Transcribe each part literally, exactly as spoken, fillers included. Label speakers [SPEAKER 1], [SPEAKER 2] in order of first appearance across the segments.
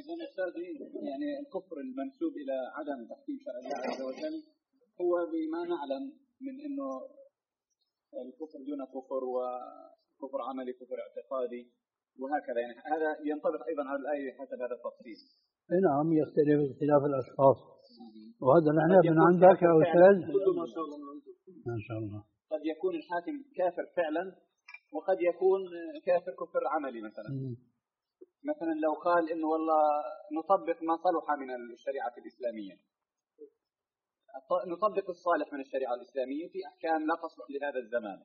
[SPEAKER 1] إذن أستاذي يعني الكفر المنسوب إلى عدم تحكيم شرع الله عز وجل هو بما نعلم من إنه الكفر دون كفر وكفر عملي كفر اعتقادي وهكذا، يعني هذا ينطبق أيضا على الآية حسب هذا التفصيل.
[SPEAKER 2] نعم يختلف اختلاف الأشخاص، وهذا نحن من عندك يا أستاذ ما شاء الله.
[SPEAKER 1] قد يكون الحاكم كافر فعلا وقد يكون كافر كفر عملي مثلا. م. مثلا لو قال إنه والله نطبق ما صلح من الشريعة الإسلامية، نطبق الصالح من الشريعة الإسلامية في أحكام لا تصلح لهذا الزمان.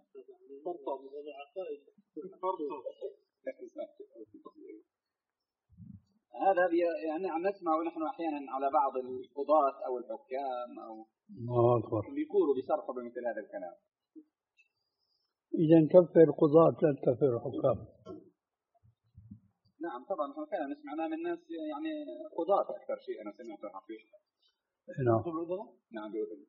[SPEAKER 1] هذا يعني عم نسمع ونحن أحيانا على بعض القضاة أو الحكام أو بيقولوا بيصرحوا بمثل هذا الكلام.
[SPEAKER 2] إذا نكفر قضاة لا نكفر حكام.
[SPEAKER 1] نعم طبعا نحن كنا نسمع من الناس يعني قضاة أكثر شيء أنا سمعته حقيقة.
[SPEAKER 2] نعم.
[SPEAKER 1] نعم بيقولوا.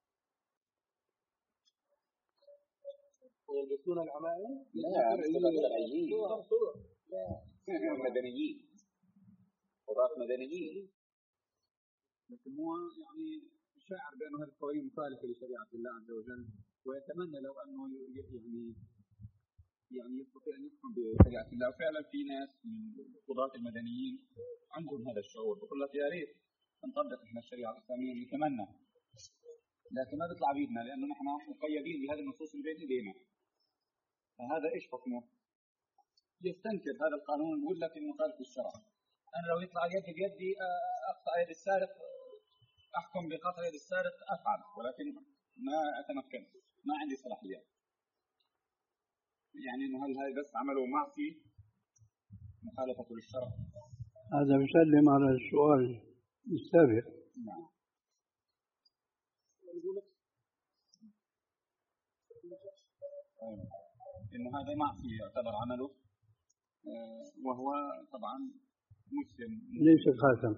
[SPEAKER 3] ويلبسون العمائم؟
[SPEAKER 1] لا مدنيين. لا مدنيين. قضاة مدنيين. لكن هو يعني شاعر بأنه هذه القوانين مخالفة لشريعة الله عز وجل، ويتمنى لو أنه يعني يعني يستطيع أن يحكم بشريعة الله. وفعلا في ناس من القضاة المدنيين عندهم هذا الشعور، بقول لك يا ريت نطبق احنا الشريعة الإسلامية، نتمنى، لكن ما بيطلع بيدنا لأنه نحن مقيدين بهذه النصوص اللي بين ايدينا. فهذا ايش حكمه؟ يستنكر هذا القانون ويقول لك انه مخالف للشرع. انا لو يطلع يدي بيدي اقطع يد السارق، احكم بقطع يد السارق افعل، ولكن ما اتمكن، ما عندي صلاحيات. يعني انه هل هذا بس عمله معصي مخالفة للشرع؟
[SPEAKER 2] هذا بيسلم على السؤال السابق.
[SPEAKER 1] نعم. إنه هذا معصية يعتبر عمله، وهو طبعا مسلم
[SPEAKER 2] ليس خاتم.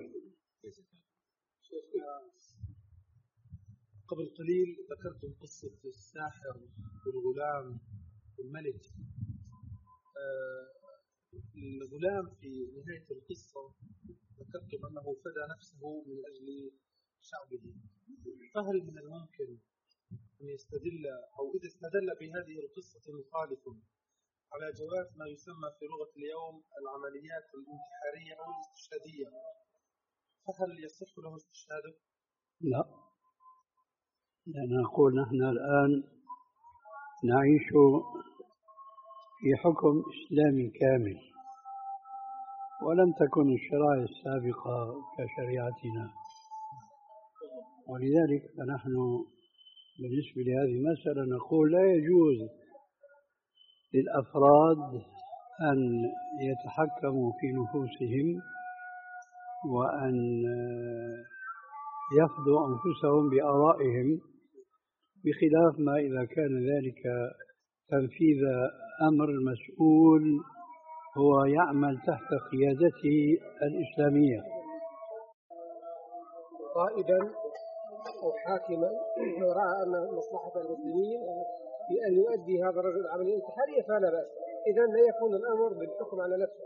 [SPEAKER 3] قبل قليل ذكرتم قصة الساحر والغلام والملك. الغلام في نهاية القصة ذكرتم أنه فدى نفسه من أجل شعبه، فهل من الممكن أن يستدل أو إذا استدل بهذه القصة مخالف على جواز ما يسمى في لغة اليوم العمليات الانتحارية أو الاستشهادية، فهل يصح له استشهاده؟
[SPEAKER 2] لا، لأن نقول نحن الآن نعيش في حكم إسلامي كامل، ولم تكن الشرائع السابقة كشريعتنا، ولذلك فنحن بالنسبة لهذه المسألة نقول لا يجوز للأفراد أن يتحكموا في نفوسهم وأن يفضوا أنفسهم بآرائهم، بخلاف ما إذا كان ذلك تنفيذ أمر مسؤول هو يعمل تحت قيادته الإسلامية.
[SPEAKER 3] قائدا أو حاكما رأى أن مصلحة المسلمين في أن يؤدي هذا الرجل عملية انتحارية فلا بأس، إذن لا يكون الأمر بالحكم على نفسه.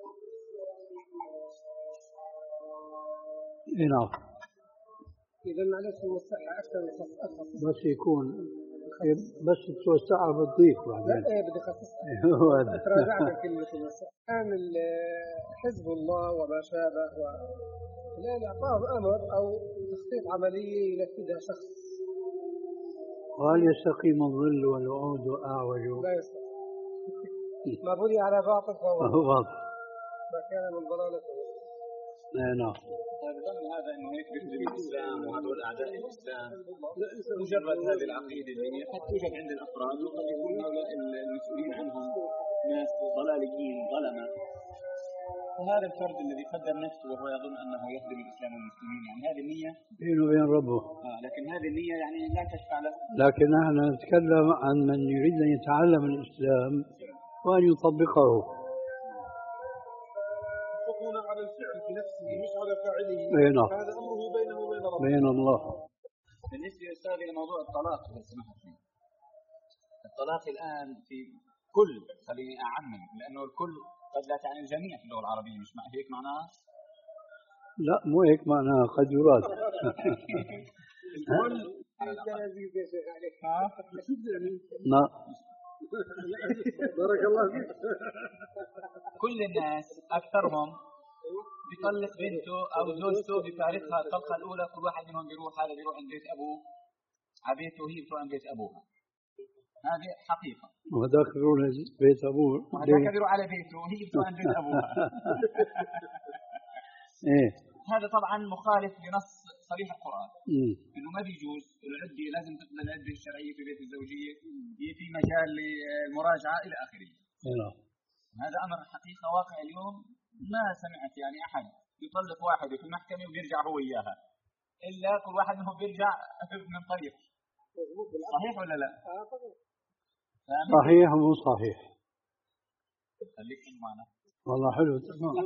[SPEAKER 2] نعم.
[SPEAKER 3] إذن معلش المصلحة أكثر من أكثر.
[SPEAKER 2] بس يكون بس توسعها بالضيق بعدين.
[SPEAKER 3] لا بدي أخصصها. تراجعت كلمة المصلحة. كان حزب الله وما شابه و الآن إعطاه أمر أو تخطيط عملية ينفذها شخص.
[SPEAKER 2] وهل يستقيم الظل والوعود أعوج؟
[SPEAKER 3] لا يستقيم. ما بني على باطل فهو
[SPEAKER 2] باطل.
[SPEAKER 3] ما كان من ضلالته.
[SPEAKER 2] نعم.
[SPEAKER 1] ظن هذا انه هيك بيخدم الاسلام وهذول اعداء الاسلام. مجرد هذه العقيده اللي هي قد توجد عند الافراد، وقد يكون هؤلاء المسؤولين عنهم ناس ضلاليين ظلمه. وهذا الفرد الذي قدم نفسه وهو يظن انه يخدم الاسلام والمسلمين، يعني هذه النيه
[SPEAKER 2] بينه وبين ربه.
[SPEAKER 1] اه لكن هذه النيه يعني لا تشفع له.
[SPEAKER 2] لكن نحن نتكلم عن من يريد ان يتعلم الاسلام وان يطبقه.
[SPEAKER 3] يكون على الفعل بنفسه مش على فاعله.
[SPEAKER 2] نعم.
[SPEAKER 3] هذا امره بينه وبين ربه.
[SPEAKER 2] بين الله.
[SPEAKER 1] بالنسبه يا استاذ الى موضوع الطلاق، اذا سمحت لي. الطلاق الان في كل، خليني اعمم لانه الكل قد لا تعني الجميع في اللغه العربيه، مش هيك معناها؟
[SPEAKER 2] لا مو هيك معناها قد يراد. لا
[SPEAKER 3] بارك الله فيك.
[SPEAKER 1] كل الناس أكثرهم بيطلق بنته أو زوجته بفارقها الطلقة الأولى، كل واحد منهم بيروح، هذا بيروح عند بيت أبوه عبيته وهي بتروح عند بيت أبوها. هذه حقيقة.
[SPEAKER 2] وهذاك بيروح بيت أبوه
[SPEAKER 1] وهذاك بيروح على بيته وهي بتروح عند بيت أبوها.
[SPEAKER 2] إيه
[SPEAKER 1] هذا طبعا مخالف لنص صريح القرآن
[SPEAKER 2] مم.
[SPEAKER 1] إنه ما بيجوز العدة، لازم تقبل العدة الشرعية في بيت الزوجية، هي في مجال للمراجعة إلى آخره.
[SPEAKER 2] نعم.
[SPEAKER 1] هذا أمر حقيقة واقع اليوم. ما سمعت يعني أحد يطلق واحدة في المحكمة وبيرجع هو إياها، إلا كل واحد منهم بيرجع من طريق. صحيح ولا لا؟
[SPEAKER 2] صحيح مو صحيح؟
[SPEAKER 1] خليك معنا.
[SPEAKER 2] والله حلو تمام.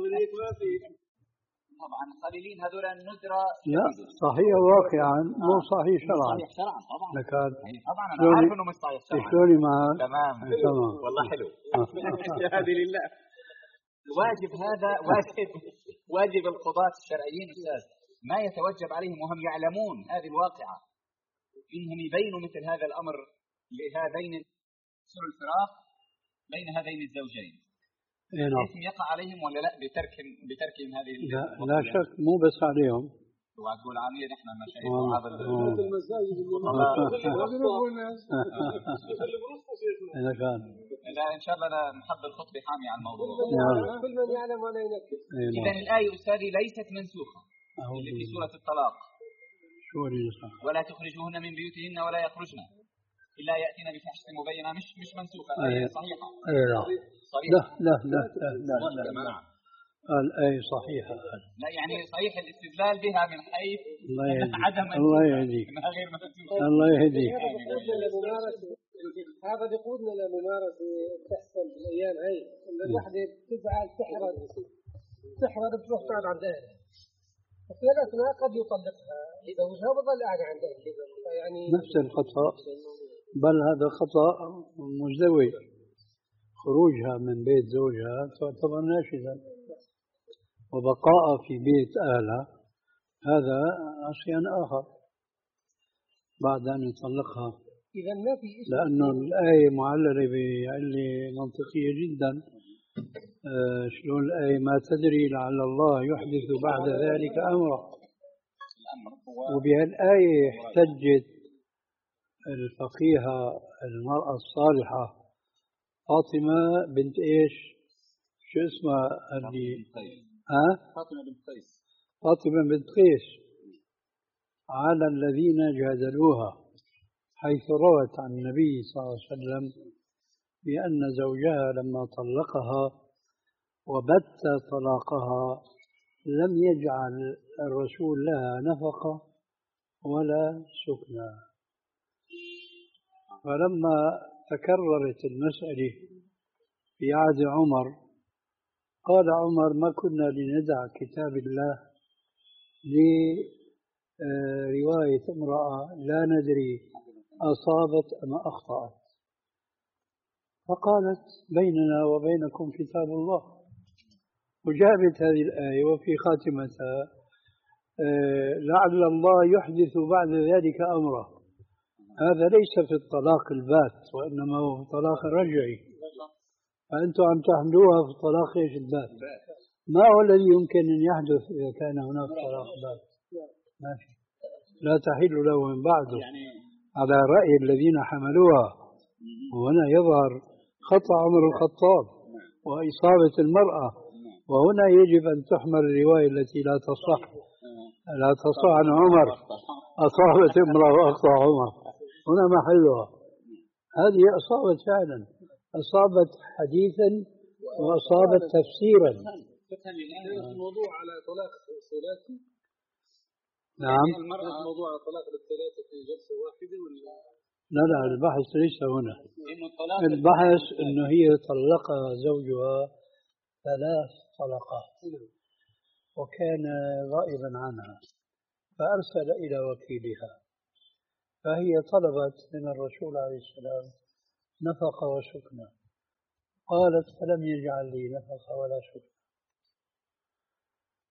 [SPEAKER 1] طبعا قليلين هذول الندرة.
[SPEAKER 2] لا صحيح واقعا مو صحيح شرعا.
[SPEAKER 1] صحيح شرعا طبعا.
[SPEAKER 2] لكن
[SPEAKER 1] طبعا أنا عارف إنه مش صحيح شرعا.
[SPEAKER 2] شلوني معك؟
[SPEAKER 1] تمام
[SPEAKER 2] تمام
[SPEAKER 1] والله حلو. هذه لله. واجب هذا واجب واجب القضاة الشرعيين أستاذ ما يتوجب عليهم وهم يعلمون هذه الواقعة إنهم يبينوا مثل هذا الأمر لهذين سر الفراق بين هذين الزوجين. إثم يقع عليهم ولا لا بترك بتركهم هذه؟
[SPEAKER 2] لا لا شك مو بس عليهم.
[SPEAKER 1] اوعى تقول عامية نحن مشايخ وهذا
[SPEAKER 3] المساجد
[SPEAKER 2] إذا كان
[SPEAKER 1] لا إن شاء الله أنا نحضر خطبة حامية عن الموضوع.
[SPEAKER 3] كل من يعلم ولا ينكر.
[SPEAKER 1] إذا الآية أستاذي ليست منسوخة اللي في سورة الطلاق.
[SPEAKER 2] شو
[SPEAKER 1] ولا تخرجوهن من بيوتهن ولا يخرجن إلا يأتينا بفاحشة مبينة. مش مش منسوخة. آية صحيحة.
[SPEAKER 2] لا لا لا لا لا لا الآية صحيحة.
[SPEAKER 1] لا يعني صحيح الاستدلال بها من حيث عدم
[SPEAKER 2] الله يهديك.
[SPEAKER 1] غير منسوخة.
[SPEAKER 2] الله يهديك.
[SPEAKER 3] هذا بيقودنا لممارسة تحصل بالأيام هاي إن الوحدة بتزعل تحرد تحرد بتروح تقعد عند أهلها. وفي الأثناء قد يطلقها يزوجها وظل قاعد عند أهلها. يعني
[SPEAKER 2] نفس الخطأ بل هذا خطأ مزدوج. خروجها من بيت زوجها تعتبر ناشزا وبقاء في بيت أهلها هذا عصيان آخر بعد أن يطلقها.
[SPEAKER 3] إذا ما في
[SPEAKER 2] لأنه الآية معللة بعلة منطقية جدا. آه شلون الآية ما تدري لعل الله يحدث بعد ذلك أمرا. وبهالآية احتجت الفقيهة المرأة الصالحة فاطمة بنت إيش شو اسمها اللي ها
[SPEAKER 1] فاطمة بنت قيس
[SPEAKER 2] فاطمة بنت قيس على الذين جادلوها حيث روت عن النبي صلى الله عليه وسلم بأن زوجها لما طلقها وبت طلاقها لم يجعل الرسول لها نفقة ولا سكنى. فلما تكررت المسألة في عهد عمر قال عمر ما كنا لندع كتاب الله لرواية امرأة لا ندري أصابت أم أخطأت. فقالت بيننا وبينكم كتاب الله وجابت هذه الآية وفي خاتمتها لعل الله يحدث بعد ذلك أمره. هذا ليس في الطلاق البات وإنما هو في الطلاق الرجعي. فأنتم عم تحملوها في الطلاق إيش البات. ما هو الذي يمكن أن يحدث إذا كان هناك طلاق بات؟ ماشي لا تحل له من بعده على رأي الذين حملوها. وهنا يظهر خطأ عمر الخطاب وإصابة المرأة. وهنا يجب أن تحمل الرواية التي لا تصح لا تصح عن عمر أصابت امرأة وأخطأ عمر. هنا محلها. هذه أصابت فعلا أصابت حديثا وأصابت تفسيرا.
[SPEAKER 3] الموضوع على طلاق ثلاثي.
[SPEAKER 2] نعم
[SPEAKER 3] المرأة موضوع على طلاق الثلاثة في جلسة واحدة ولا
[SPEAKER 2] لا لا البحث ليس هنا. البحث أنه هي طلقها زوجها ثلاث طلقات وكان غائبا عنها فأرسل إلى وكيلها فهي طلبت من الرسول عليه السلام نفقة وسكنى. قالت فلم يجعل لي نفقة ولا سكنى.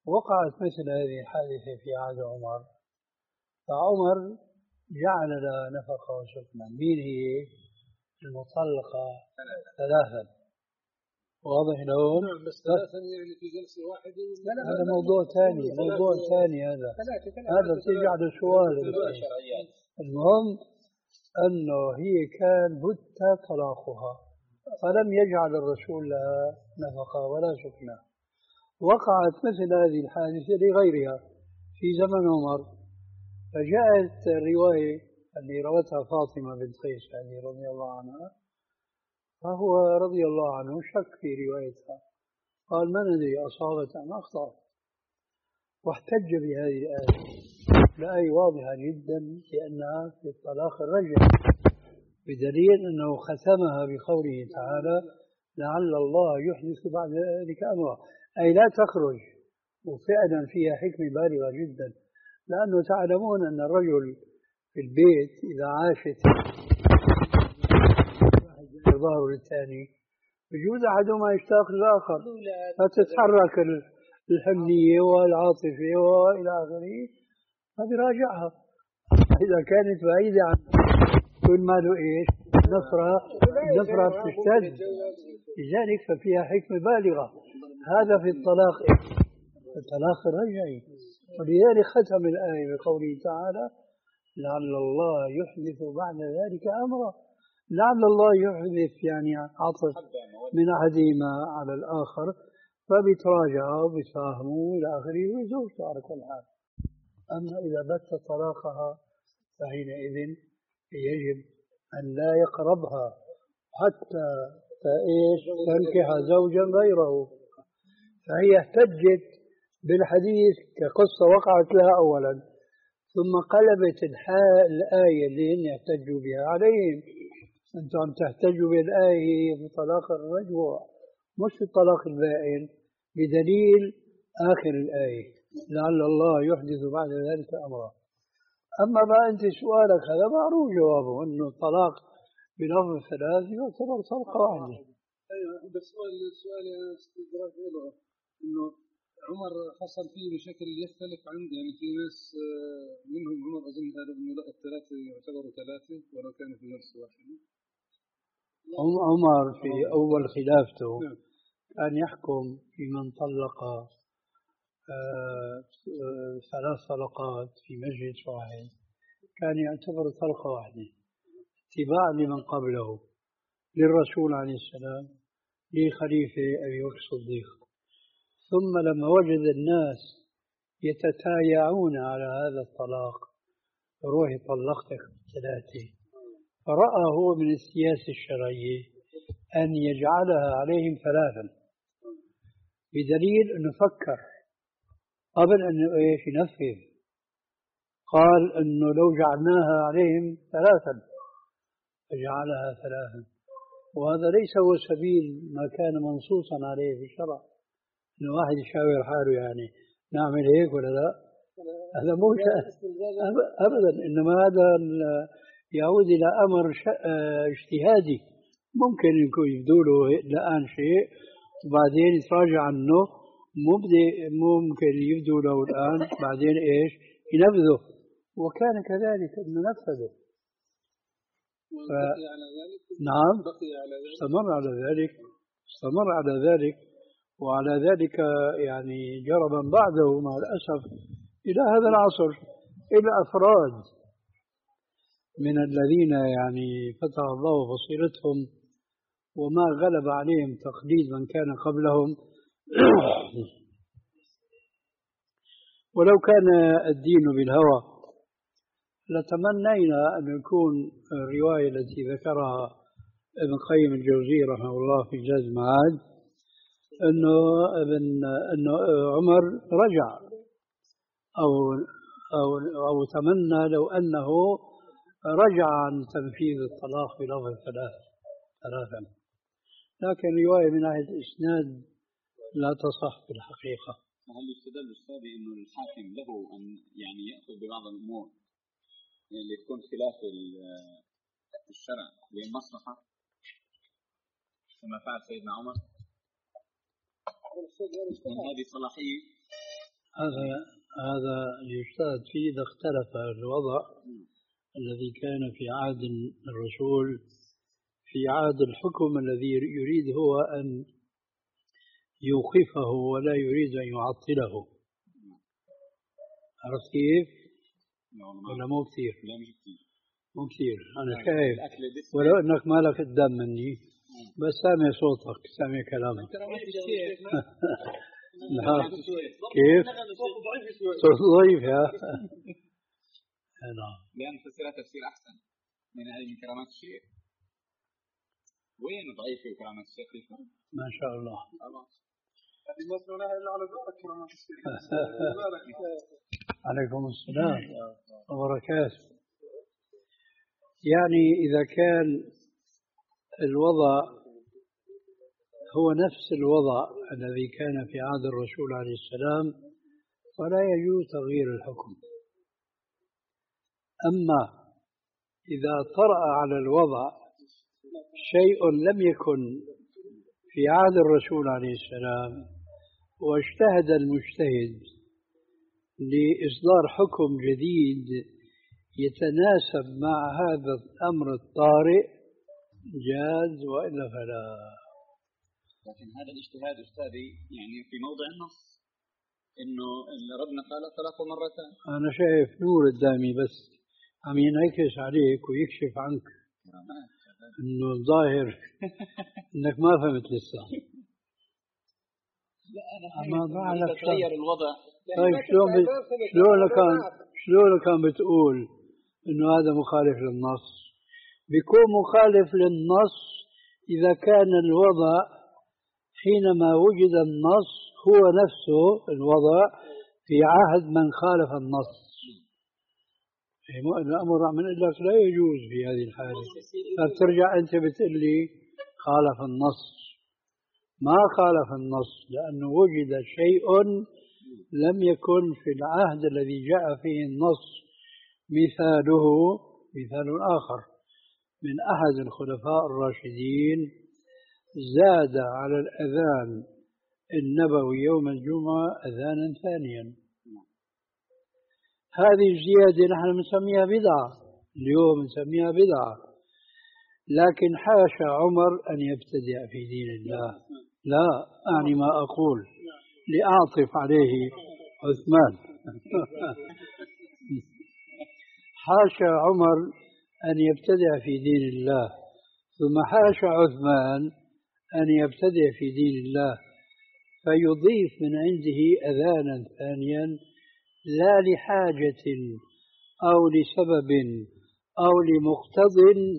[SPEAKER 2] وقعت مثل هذه الحادثة في عهد عمر، فعمر جعل لها نفقة وسكنى. مين هي؟ المطلقة ثلاثا. واضح لهم؟
[SPEAKER 3] نعم بس ثلاثا يعني في جلسة واحدة.
[SPEAKER 2] هذا موضوع ثاني، موضوع ثاني هذا. هذا ترجع لسؤال. المهم أنه هي كان بت طلاقها، فلم يجعل الرسول لها نفقة ولا سكنى. وقعت مثل هذه الحادثة لغيرها في زمن عمر، فجاءت الرواية اللي روتها فاطمة بنت قيس رضي الله عنها، فهو رضي الله عنه شك في روايتها، قال ما ندري أصابت أم أخطأت، واحتج بهذه الآية. الآية واضحة جدا لأنها في الطلاق الرجعي، بدليل أنه ختمها بقوله تعالى لعل الله يحدث بعد ذلك أمرا، أي لا تخرج. وفعلا فيها حكمة بالغة جدا، لأنه تعلمون أن الرجل في البيت إذا عاشت ظهره للثاني بجوز أحدهما يشتاق للآخر، فتتحرك الحمية والعاطفة وإلى آخره، فبراجعها. إذا كانت بعيدة عن كل ما له إيش نفرة نفرة تشتد، لذلك ففيها حكمة بالغة. هذا في الطلاق الطلاق الرجعي، ولذلك ختم الآية بقوله تعالى لعل الله يحدث بعد ذلك أمرا. لعل الله يحدث يعني عطف من أحدهما على الآخر، فبيتراجعوا وبيتفاهموا إلى آخره ويزوجوا على كل حال. أما إذا بت طلاقها فحينئذ يجب أن لا يقربها حتى فإيش تنكح زوجا غيره. فهي احتجت بالحديث كقصة وقعت لها أولا، ثم قلبت الآية اللي هن يحتجوا بها عليهم. أنتم عم تحتجوا بالآية في طلاق الرجوع مش في الطلاق البائن، بدليل آخر الآية لعل الله يحدث بعد ذلك أمرا. أما ما أنت سؤالك هذا معروف جوابه، أنه الطلاق بلفظ الثلاث يعتبر طلقة واحدة.
[SPEAKER 3] أيوة بس سؤال سؤال استدراك له إنه عمر حصل فيه بشكل يختلف عن يعني في ناس منهم عمر أظن هذا إنه لا الثلاثة يعتبروا ثلاثة ولو كانوا في نفس واحدة.
[SPEAKER 2] عمر في أول خلافته كان يحكم في من طلق ثلاث طلقات في مجلس واحد، كان يعتبر طلقة واحدة اتباعا لمن قبله، للرسول عليه السلام، لخليفة أبي بكر الصديق. ثم لما وجد الناس يتتايعون على هذا الطلاق، روحي طلقتك ثلاثة، فرأى هو من السياسة الشرعية أن يجعلها عليهم ثلاثا، بدليل أنه فكر قبل أن إيش ينفذ، قال أنه لو جعلناها عليهم ثلاثا فجعلها ثلاثا. وهذا ليس هو سبيل ما كان منصوصا عليه في الشرع، إنه واحد يشاور حاله يعني نعمل هيك ولا لا، هذا مو أبدا، إنما هذا يعود إلى أمر اجتهادي، ممكن يكون يبدو له الآن شيء وبعدين يتراجع عنه، ممكن يبدو له الآن بعدين إيش ينفذه، وكان كذلك إنه نفذه. ف... نعم استمر على ذلك استمر على ذلك وعلى ذلك يعني جرى من بعده مع الأسف إلى هذا العصر، إلى أفراد من الذين يعني فتح الله بصيرتهم وما غلب عليهم تقليد من كان قبلهم. ولو كان الدين بالهوى لتمنينا أن يكون الرواية التي ذكرها ابن قيم الجوزي رحمه الله في زاد المعاد أنه ابن أنه عمر رجع أو أو أو تمنى لو أنه رجع عن تنفيذ الطلاق بلفظ ثلاث ثلاثا، لكن رواية من ناحية الإسناد لا تصح في الحقيقة.
[SPEAKER 1] هل يستدل أستاذ إنه الحاكم له أن يعني يأخذ ببعض الأمور اللي تكون خلاف الشرع للمصلحة كما فعل سيدنا عمر؟ من هذه صلاحية
[SPEAKER 2] هذا هذا يجتهد فيه إذا اختلف الوضع الذي كان في عهد الرسول في عهد الحكم الذي يريد هو أن يوقفه ولا يريد أن يعطله. عرفت كيف؟ ولا مو كثير؟
[SPEAKER 1] لا مش كثير.
[SPEAKER 2] مو كثير. أنا شايف ولو أنك مالك قدام مني بس سامع صوتك سامع كلامك. نعم. كيف؟ صوت ضعيف يا. نعم.
[SPEAKER 1] لأن تفسيرها تفسير أحسن من علم كرامات الشيخ. وين ضعيف كرامات الشيخ؟
[SPEAKER 2] ما شاء الله.
[SPEAKER 3] هذه ما سمعناها إلا على ذلك كرامات الشيخ.
[SPEAKER 2] عليكم السلام وبركاته. يعني إذا كان الوضع هو نفس الوضع الذي كان في عهد الرسول عليه السلام فلا يجوز تغيير الحكم. أما إذا طرأ على الوضع شيء لم يكن في عهد الرسول عليه السلام واجتهد المجتهد لإصدار حكم جديد يتناسب مع هذا الأمر الطارئ جاز وإلا فلا.
[SPEAKER 1] لكن هذا الاجتهاد أستاذي يعني في موضع النص إنه ربنا قال طلاق مرتين.
[SPEAKER 2] أنا شايف نور قدامي بس عم ينعكس عليك ويكشف عنك إنه الظاهر إنك ما فهمت لسه.
[SPEAKER 1] لا أنا فهمت تغير الوضع.
[SPEAKER 2] طيب شلون ب... شلون كان شلون كان بتقول إنه هذا مخالف للنص؟ بيكون مخالف للنص إذا كان الوضع حينما وجد النص هو نفسه الوضع في عهد من خالف النص. الأمر من لك لا يجوز في هذه الحالة. فبترجع أنت بتقول لي خالف النص. ما خالف النص لأنه وجد شيء لم يكن في العهد الذي جاء فيه النص مثاله مثال آخر من أحد الخلفاء الراشدين زاد على الأذان النبوي يوم الجمعة أذانا ثانيا. هذه الزيادة نحن نسميها بدعة اليوم نسميها بدعة. لكن حاشا عمر أن يبتدع في دين الله. لا أعني ما أقول لأعطف عليه عثمان. حاشا عمر أن يبتدع في دين الله ثم حاشا عثمان أن يبتدع في دين الله فيضيف من عنده أذانا ثانيا لا لحاجة أو لسبب أو لمقتض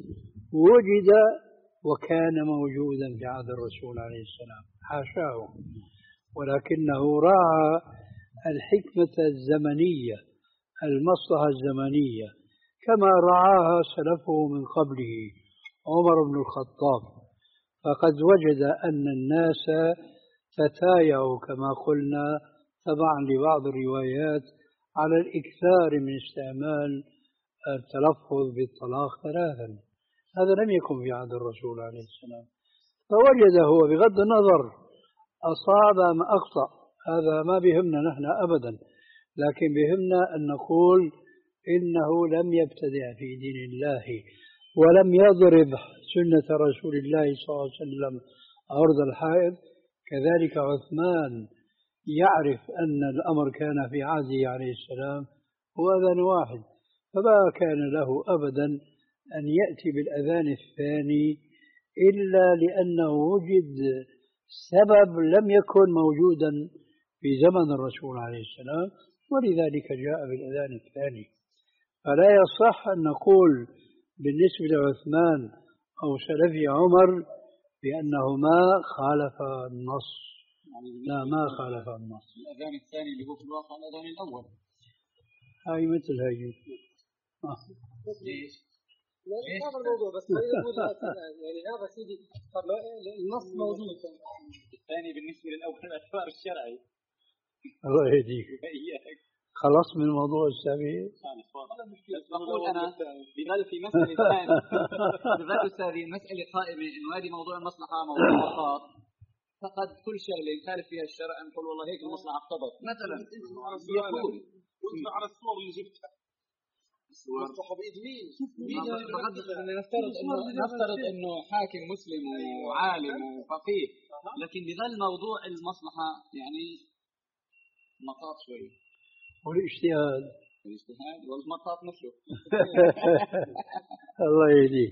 [SPEAKER 2] وجد وكان موجودا في عهد الرسول عليه السلام حاشاه. ولكنه راعى الحكمة الزمنية المصلحة الزمنية كما رعاها سلفه من قبله عمر بن الخطاب. فقد وجد أن الناس تتايعوا كما قلنا تبعا لبعض الروايات على الإكثار من استعمال التلفظ بالطلاق ثلاثا. هذا لم يكن في عهد الرسول عليه السلام. فوجد هو بغض النظر أصاب أم أخطأ هذا ما بهمنا نحن أبدا. لكن بهمنا أن نقول إنه لم يبتدع في دين الله ولم يضرب سنة رسول الله صلى الله عليه وسلم عرض الحائط. كذلك عثمان يعرف أن الأمر كان في عهده عليه السلام هو أذان واحد فما كان له أبدا أن يأتي بالأذان الثاني إلا لأنه وجد سبب لم يكن موجودا في زمن الرسول عليه السلام ولذلك جاء بالأذان الثاني. فلا يصح أن نقول بالنسبة لعثمان أو سلفي عمر بأنهما خالف النص. لا ما خالف النص.
[SPEAKER 1] الأذان الثاني اللي هو في الواقع الأذان الأول.
[SPEAKER 2] هاي مثل هاي. آه.
[SPEAKER 1] ليش؟
[SPEAKER 3] ليش هذا الموضوع بس يعني هذا سيدي النص موجود.
[SPEAKER 1] الثاني بالنسبة للأول الاعتبار الشرعي.
[SPEAKER 2] الله يهديك. خلص من الموضوع السابق.
[SPEAKER 1] بس بقول أنا بظل في مسألة ثانية بظل هذه المسألة قائمة إنه هذه موضوع المصلحة موضوع الوساط فقد كل شغله يخالف فيها الشرع نقول والله هيك المصلحه اقتضت مثلا.
[SPEAKER 3] يقول وانت على الصور اللي جبتها الصحة بإيد مين؟
[SPEAKER 1] نفترض انه نفترض انه حاكم مسلم وعالم وفقيه، لكن بظل موضوع المصلحه يعني مطاط شوي.
[SPEAKER 2] والاجتهاد
[SPEAKER 1] الاجتهاد والمطاط نفسه.
[SPEAKER 2] الله يهديك.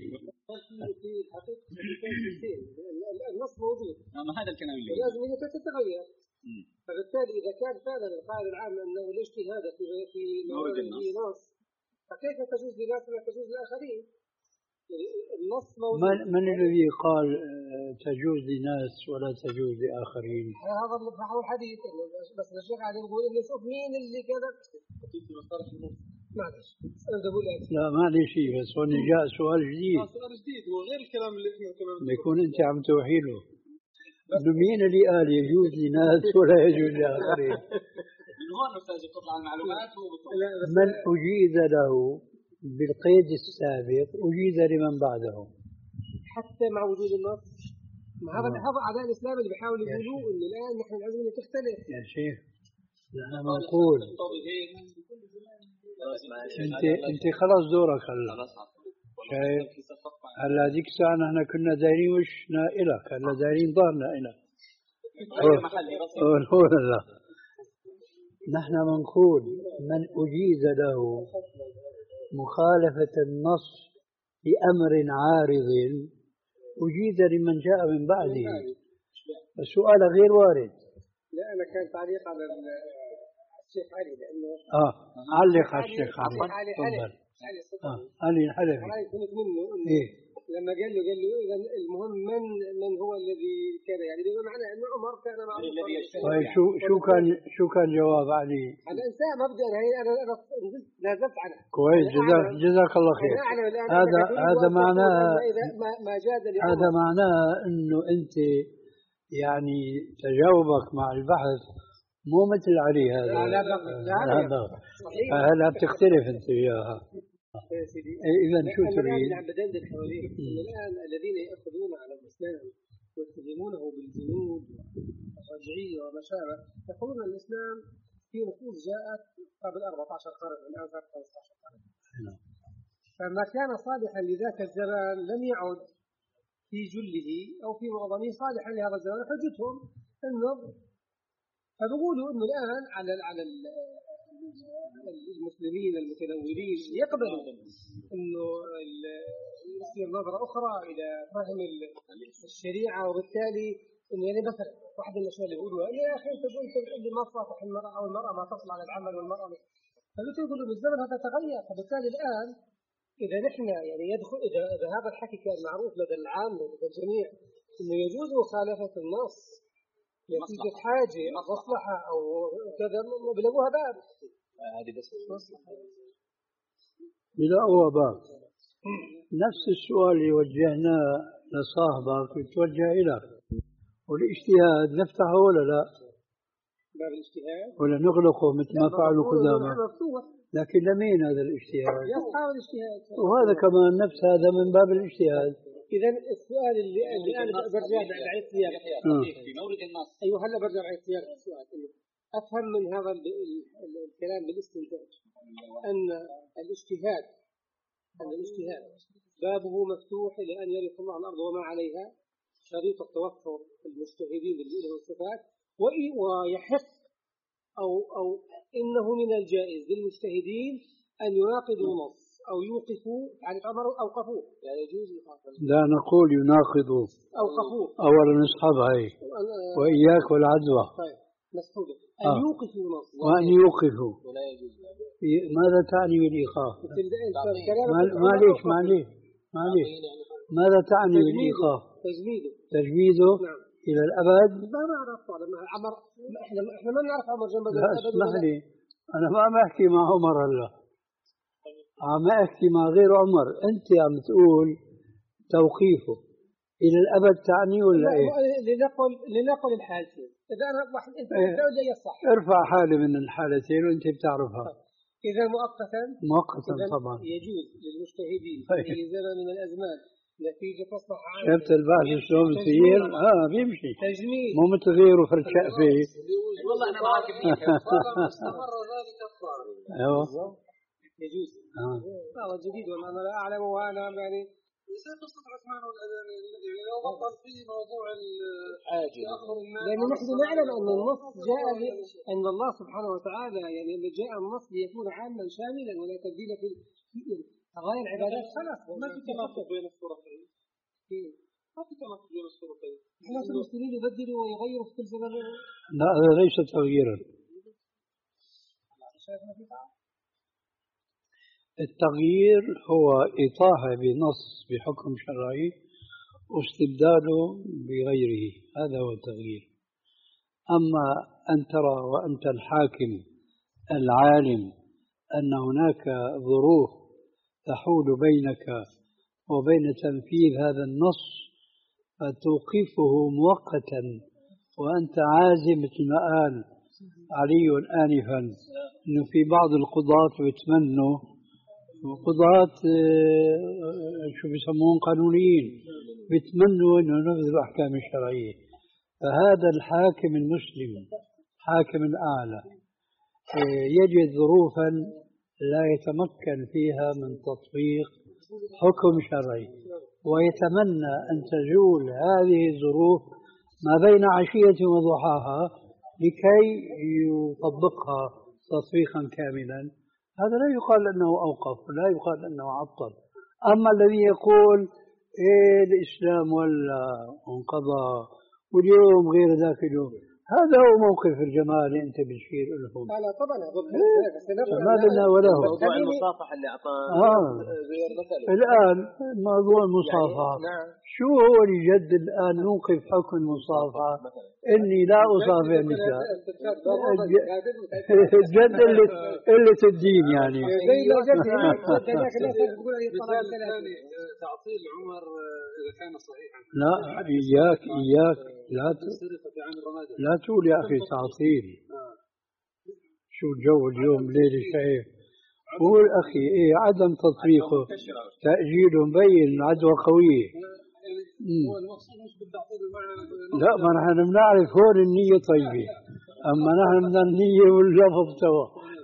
[SPEAKER 4] النص موجود،
[SPEAKER 1] هذا الكلام اللي
[SPEAKER 4] لازم هي تتغير. فبالتالي إذا كان فعلا القاعدة العامة أنه الاجتهاد في في مورد النص، فكيف تجوز لناس ولا تجوز لآخرين؟ النص موجود.
[SPEAKER 2] من, من الذي قال تجوز لناس ولا تجوز لآخرين؟
[SPEAKER 4] هذا هو الحديث. بس الشيخ علي يقول إنه شوف مين اللي كذا. معلش
[SPEAKER 2] لا ما لي شيء، بس هون جاء سؤال جديد.
[SPEAKER 3] سؤال جديد هو غير الكلام اللي احنا كنا
[SPEAKER 2] بيكون انت عم توحي له انه مين اللي قال يجوز لناس ولا يجوز لاخرين؟
[SPEAKER 1] من هون استاذ تطلع المعلومات.
[SPEAKER 2] من اجيز له بالقيد السابق اجيز لمن بعده
[SPEAKER 4] حتى مع وجود النص. هذا هذا اعداء الاسلام اللي بيحاولوا يقولوا انه الان نحن لازم تختلف
[SPEAKER 2] يا شيخ. نحن بنقول انت انت خلاص دورك هلا. شايف هلا هذيك الساعه نحن كنا دايرين وشنا الك، هلا دايرين ظهرنا الك. هو لا نحن بنقول من اجيز له مخالفه النص بامر عارض اجيز لمن جاء من بعده. السؤال غير وارد.
[SPEAKER 4] لا أنا كان تعليق على الشيخ علي لأنه
[SPEAKER 2] آه علق على الشيخ علي.
[SPEAKER 4] علي علي علي
[SPEAKER 2] آه علي الحلفي.
[SPEAKER 4] علي كنت منه
[SPEAKER 2] إيه
[SPEAKER 4] لما قال له قال له إذا المهم من من هو الذي كان يعني بما معنى أنه عمر كان مع الذي يشتغل.
[SPEAKER 2] طيب شو شو كان شو كان جواب علي؟
[SPEAKER 4] هذا إنسان مبدأ هي أنا أنا نزلت نازلت عنه.
[SPEAKER 2] كويس جزاك جزاك الله خير. هذا هذا معناه
[SPEAKER 4] ما جاز
[SPEAKER 2] هذا معناه إنه أنت يعني تجاوبك مع البحث مو مثل علي هذا.
[SPEAKER 4] لا لا لا
[SPEAKER 2] هلا بتختلف أنت وياها. إذا شو تريد؟
[SPEAKER 4] الآن بدندن حواليه الآن الذين يأخذون على الإسلام ويتهمونه بالجنود والرجعية وما شابه يقولون الإسلام في نصوص جاءت قبل أربعة عشر قرن الآن صار خمسة عشر قرن. فما كان صالحا لذاك الزمان لم يعد في جله أو في معظمه صالحا لهذا الزمان. حجتهم إنه فبقولوا إنه الآن على على المسلمين المتنورين يقبلوا إنه يصير نظرة أخرى إلى فهم الشريعة، وبالتالي إنه يعني مثلا واحد من الأشياء اللي يقولوها يا أخي أنت قلت اللي ما تصافح المرأة أو المرأة ما تصل على العمل والمرأة فبالتالي يقولوا بالزمن هذا تغير. فبالتالي الآن إذا نحن يعني يدخل إذا إذا هذا الحكي كان معروف لدى العام لدى الجميع إنه يجوز مخالفة النص نتيجة حاجة أو مصلحة أو كذا بلغوها باب.
[SPEAKER 1] هذه بس مصلحة
[SPEAKER 2] بلغوها باب. نفس السؤال اللي وجهناه لصاحبك يتوجه إليك. والاجتهاد نفتحه ولا لا؟
[SPEAKER 4] باب الاجتهاد
[SPEAKER 2] ولا نغلقه مثل ما فعلوا قدامى؟ لكن لمين هذا الاجتهاد؟
[SPEAKER 4] يصحاب الاجتهاد.
[SPEAKER 2] وهذا كمان نفس هذا من باب الاجتهاد.
[SPEAKER 4] إذا السؤال اللي اللي أنا برجع بعيد صياغة
[SPEAKER 1] في مورد النص.
[SPEAKER 4] أيوه هلا برجع بعيد صياغة السؤال. أفهم من هذا الكلام بالاستنتاج أن الاجتهاد أن الاجتهاد بابه مفتوح إلى أن يرث الله الأرض وما عليها شريط التوفر المجتهدين اللي لهم الصفات، ويحق أو أو إنه من الجائز للمجتهدين أن يناقضوا نص أو يوقفوا يعني أمروا أوقفوه يعني يجوز
[SPEAKER 2] لا نقول يناقضوا
[SPEAKER 4] أوقفوه
[SPEAKER 2] أولا نسحبها هي وإياك والعدوى.
[SPEAKER 4] طيب مسحوبة أن آه. يوقفوا نص
[SPEAKER 2] وأن يوقفوا
[SPEAKER 1] ولا يجوز.
[SPEAKER 2] ماذا تعني بالإيقاف؟ معليش معليش معليش ماذا تعني بالإيقاف؟
[SPEAKER 4] تجميده
[SPEAKER 2] تجميده
[SPEAKER 4] نعم.
[SPEAKER 2] إلى الأبد.
[SPEAKER 4] ما نعرف عمر إحنا إحنا ما نعرف عمر جنب
[SPEAKER 2] لا اسمح لي أنا ما عم أحكي مع عمر هلا، عم أحكي مع غير عمر. أنت عم تقول توقيفه إلى الأبد تعني ولا إيه؟
[SPEAKER 4] لنقل لنقل الحالتين. إذا أنا واحد أنت تقول لي الصح
[SPEAKER 2] ارفع حالة من الحالتين وأنت بتعرفها.
[SPEAKER 4] إذا مؤقتا
[SPEAKER 2] مؤقتا طبعا
[SPEAKER 4] يجوز للمجتهدين في زمن من الأزمان نتيجة تصلح
[SPEAKER 2] شفت البحث شلون بيصير؟ اه بيمشي
[SPEAKER 4] تجميل
[SPEAKER 2] مو مثل غيره فرد شقفة.
[SPEAKER 1] والله انا معك
[SPEAKER 3] استمر ذلك الطعن.
[SPEAKER 2] ايوه
[SPEAKER 4] يجوز.
[SPEAKER 2] آه.
[SPEAKER 4] هذا جديد والله انا لا اعلم وانا يعني
[SPEAKER 3] زي قصة عثمان والأذان يعني لو بطل فيه موضوع
[SPEAKER 1] عاجل.
[SPEAKER 4] لأن نحن نعلم أن النص جاء أن الله سبحانه وتعالى يعني أن جاء النص ليكون عاما شاملا ولا تبديل في قضايا العبادات خلاص
[SPEAKER 3] ما في تناقض بين الصورتين. ما في تناقض بين الصورتين.
[SPEAKER 4] الناس المسلمين يبدلوا ويغيروا في كل زمن.
[SPEAKER 2] لا هذا ليس تغييرا. التغيير هو إطاحة بنص بحكم شرعي واستبداله بغيره، هذا هو التغيير. أما أن ترى وأنت الحاكم العالم أن هناك ظروف تحول بينك وبين تنفيذ هذا النص فتوقفه مؤقتا وأنت عازم، مثل ما قال علي آنفا أنه في بعض القضاة بيتمنوا، وقضاة شو بيسمون قانونيين بيتمنوا أنه نفذ الأحكام الشرعية. فهذا الحاكم المسلم حاكم الأعلى يجد ظروفا لا يتمكن فيها من تطبيق حكم شرعي، ويتمنى أن تزول هذه الظروف ما بين عشية وضحاها لكي يطبقها تطبيقا كاملا. هذا لا يقال أنه أوقف، لا يقال أنه عطل. أما الذي يقول إيه الإسلام ولا انقضى واليوم غير ذاك اليوم، هذا هو موقف الجماعة اللي أنت بتشير لهم.
[SPEAKER 4] لا لا طبعا
[SPEAKER 2] ما لنا وله.
[SPEAKER 1] موضوع المصافحة اللي أعطاه
[SPEAKER 2] آه. الآن موضوع المصافحة يعني نعم. شو هو الجد الآن نوقف حكم المصافحة؟ إني لا أصافح النساء. الجد اللي قلة الدين يعني.
[SPEAKER 3] تعطيل عمر إذا كان صحيحا.
[SPEAKER 2] لا إياك إياك لا ت... لا تقول يا أخي تعطيل. شو الجو اليوم ليل الشعير. قول أخي إيه عدم تطبيقه تأجيله مبين عدوى قوية. لا ما نحن بنعرف هون النية طيبة، أما نحن بدنا النية واللفظ سوا.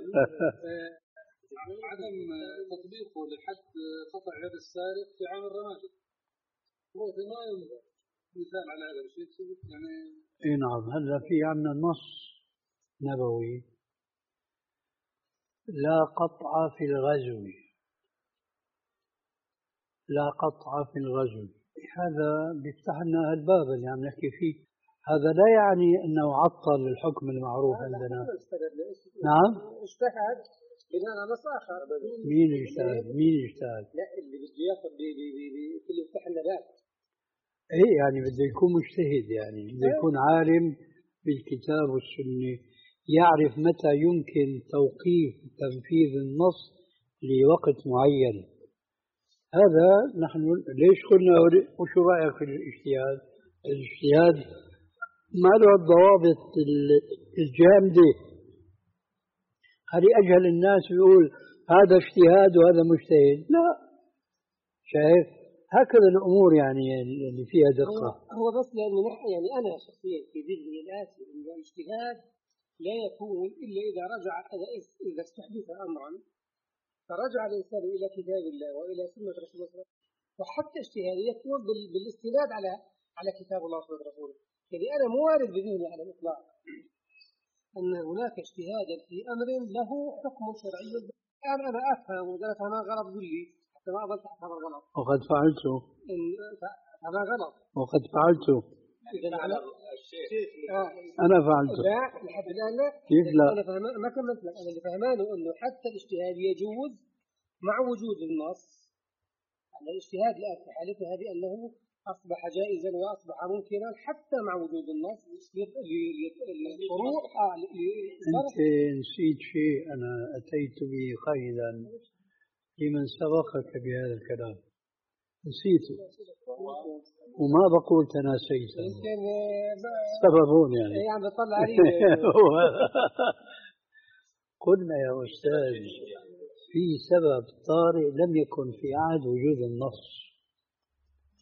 [SPEAKER 3] عدم تطبيقه لحد قطع يد السارق في عام الرمادي هو ما ينظر مثال على هذا الشيء يعني.
[SPEAKER 2] اي نعم. هلا في عندنا نص نبوي لا قطع في الغزو، لا قطع في الغزو. هذا بيفتح لنا الباب اللي عم نحكي فيه. هذا لا يعني انه عطل الحكم المعروف عندنا. نعم
[SPEAKER 4] اجتهد بناء على نص اخر.
[SPEAKER 2] مين اجتهد؟ مين اجتهد؟
[SPEAKER 4] لا اللي بده ياخذ اللي يفتح لنا باب.
[SPEAKER 2] ايه يعني بده يكون مجتهد، يعني بده يكون عالم بالكتاب والسنة، يعرف متى يمكن توقيف تنفيذ النص لوقت معين. هذا نحن ليش قلنا وشو رأيك في الاجتهاد؟ الاجتهاد ما له الضوابط الجامدة. هذه أجهل الناس بيقول هذا اجتهاد وهذا مجتهد. لا شايف هكذا الأمور يعني اللي فيها دقة.
[SPEAKER 4] هو بس لأنه نحن يعني أنا شخصيا في ذهني الآتي إنه الاجتهاد لا يكون إلا إذا رجع إذا استحدث أمرا فرجع الإنسان إلى كتاب الله وإلى سنة رسول الله صلى الله عليه وسلم. وحتى اجتهاد يكون بالاستناد على على كتاب الله وسنة رسوله. يعني أنا مو وارد بذهني على الإطلاق أن هناك اجتهادا في أمر له حكم شرعي. الآن أنا أفهم وإذا أفهم غلط قل لي حتى ما أظل أفهم غلط.
[SPEAKER 2] وقد فعلته.
[SPEAKER 4] أنا غلط.
[SPEAKER 2] وقد فعلته.
[SPEAKER 4] إذا أنا
[SPEAKER 2] آه. أنا فعلته.
[SPEAKER 4] لا لحد الآن لا.
[SPEAKER 2] كيف لا؟
[SPEAKER 4] أنا فهم ما كملت لك. أنا اللي فهمانه إنه حتى الاجتهاد يجوز مع وجود النص. يعني الاجتهاد الآن في حالته هذه أنه أصبح جائزا وأصبح ممكنا حتى مع وجود النص للفروع.
[SPEAKER 2] أنت نسيت شيء أنا أتيت به قيدا لمن سبقك بهذا الكلام، نسيته وما بقول تناسيت.
[SPEAKER 4] يمكن
[SPEAKER 2] سببون يعني.
[SPEAKER 4] يعني بطلع عليه.
[SPEAKER 2] قلنا يا أستاذ في سبب طارئ لم يكن في عهد وجود النص.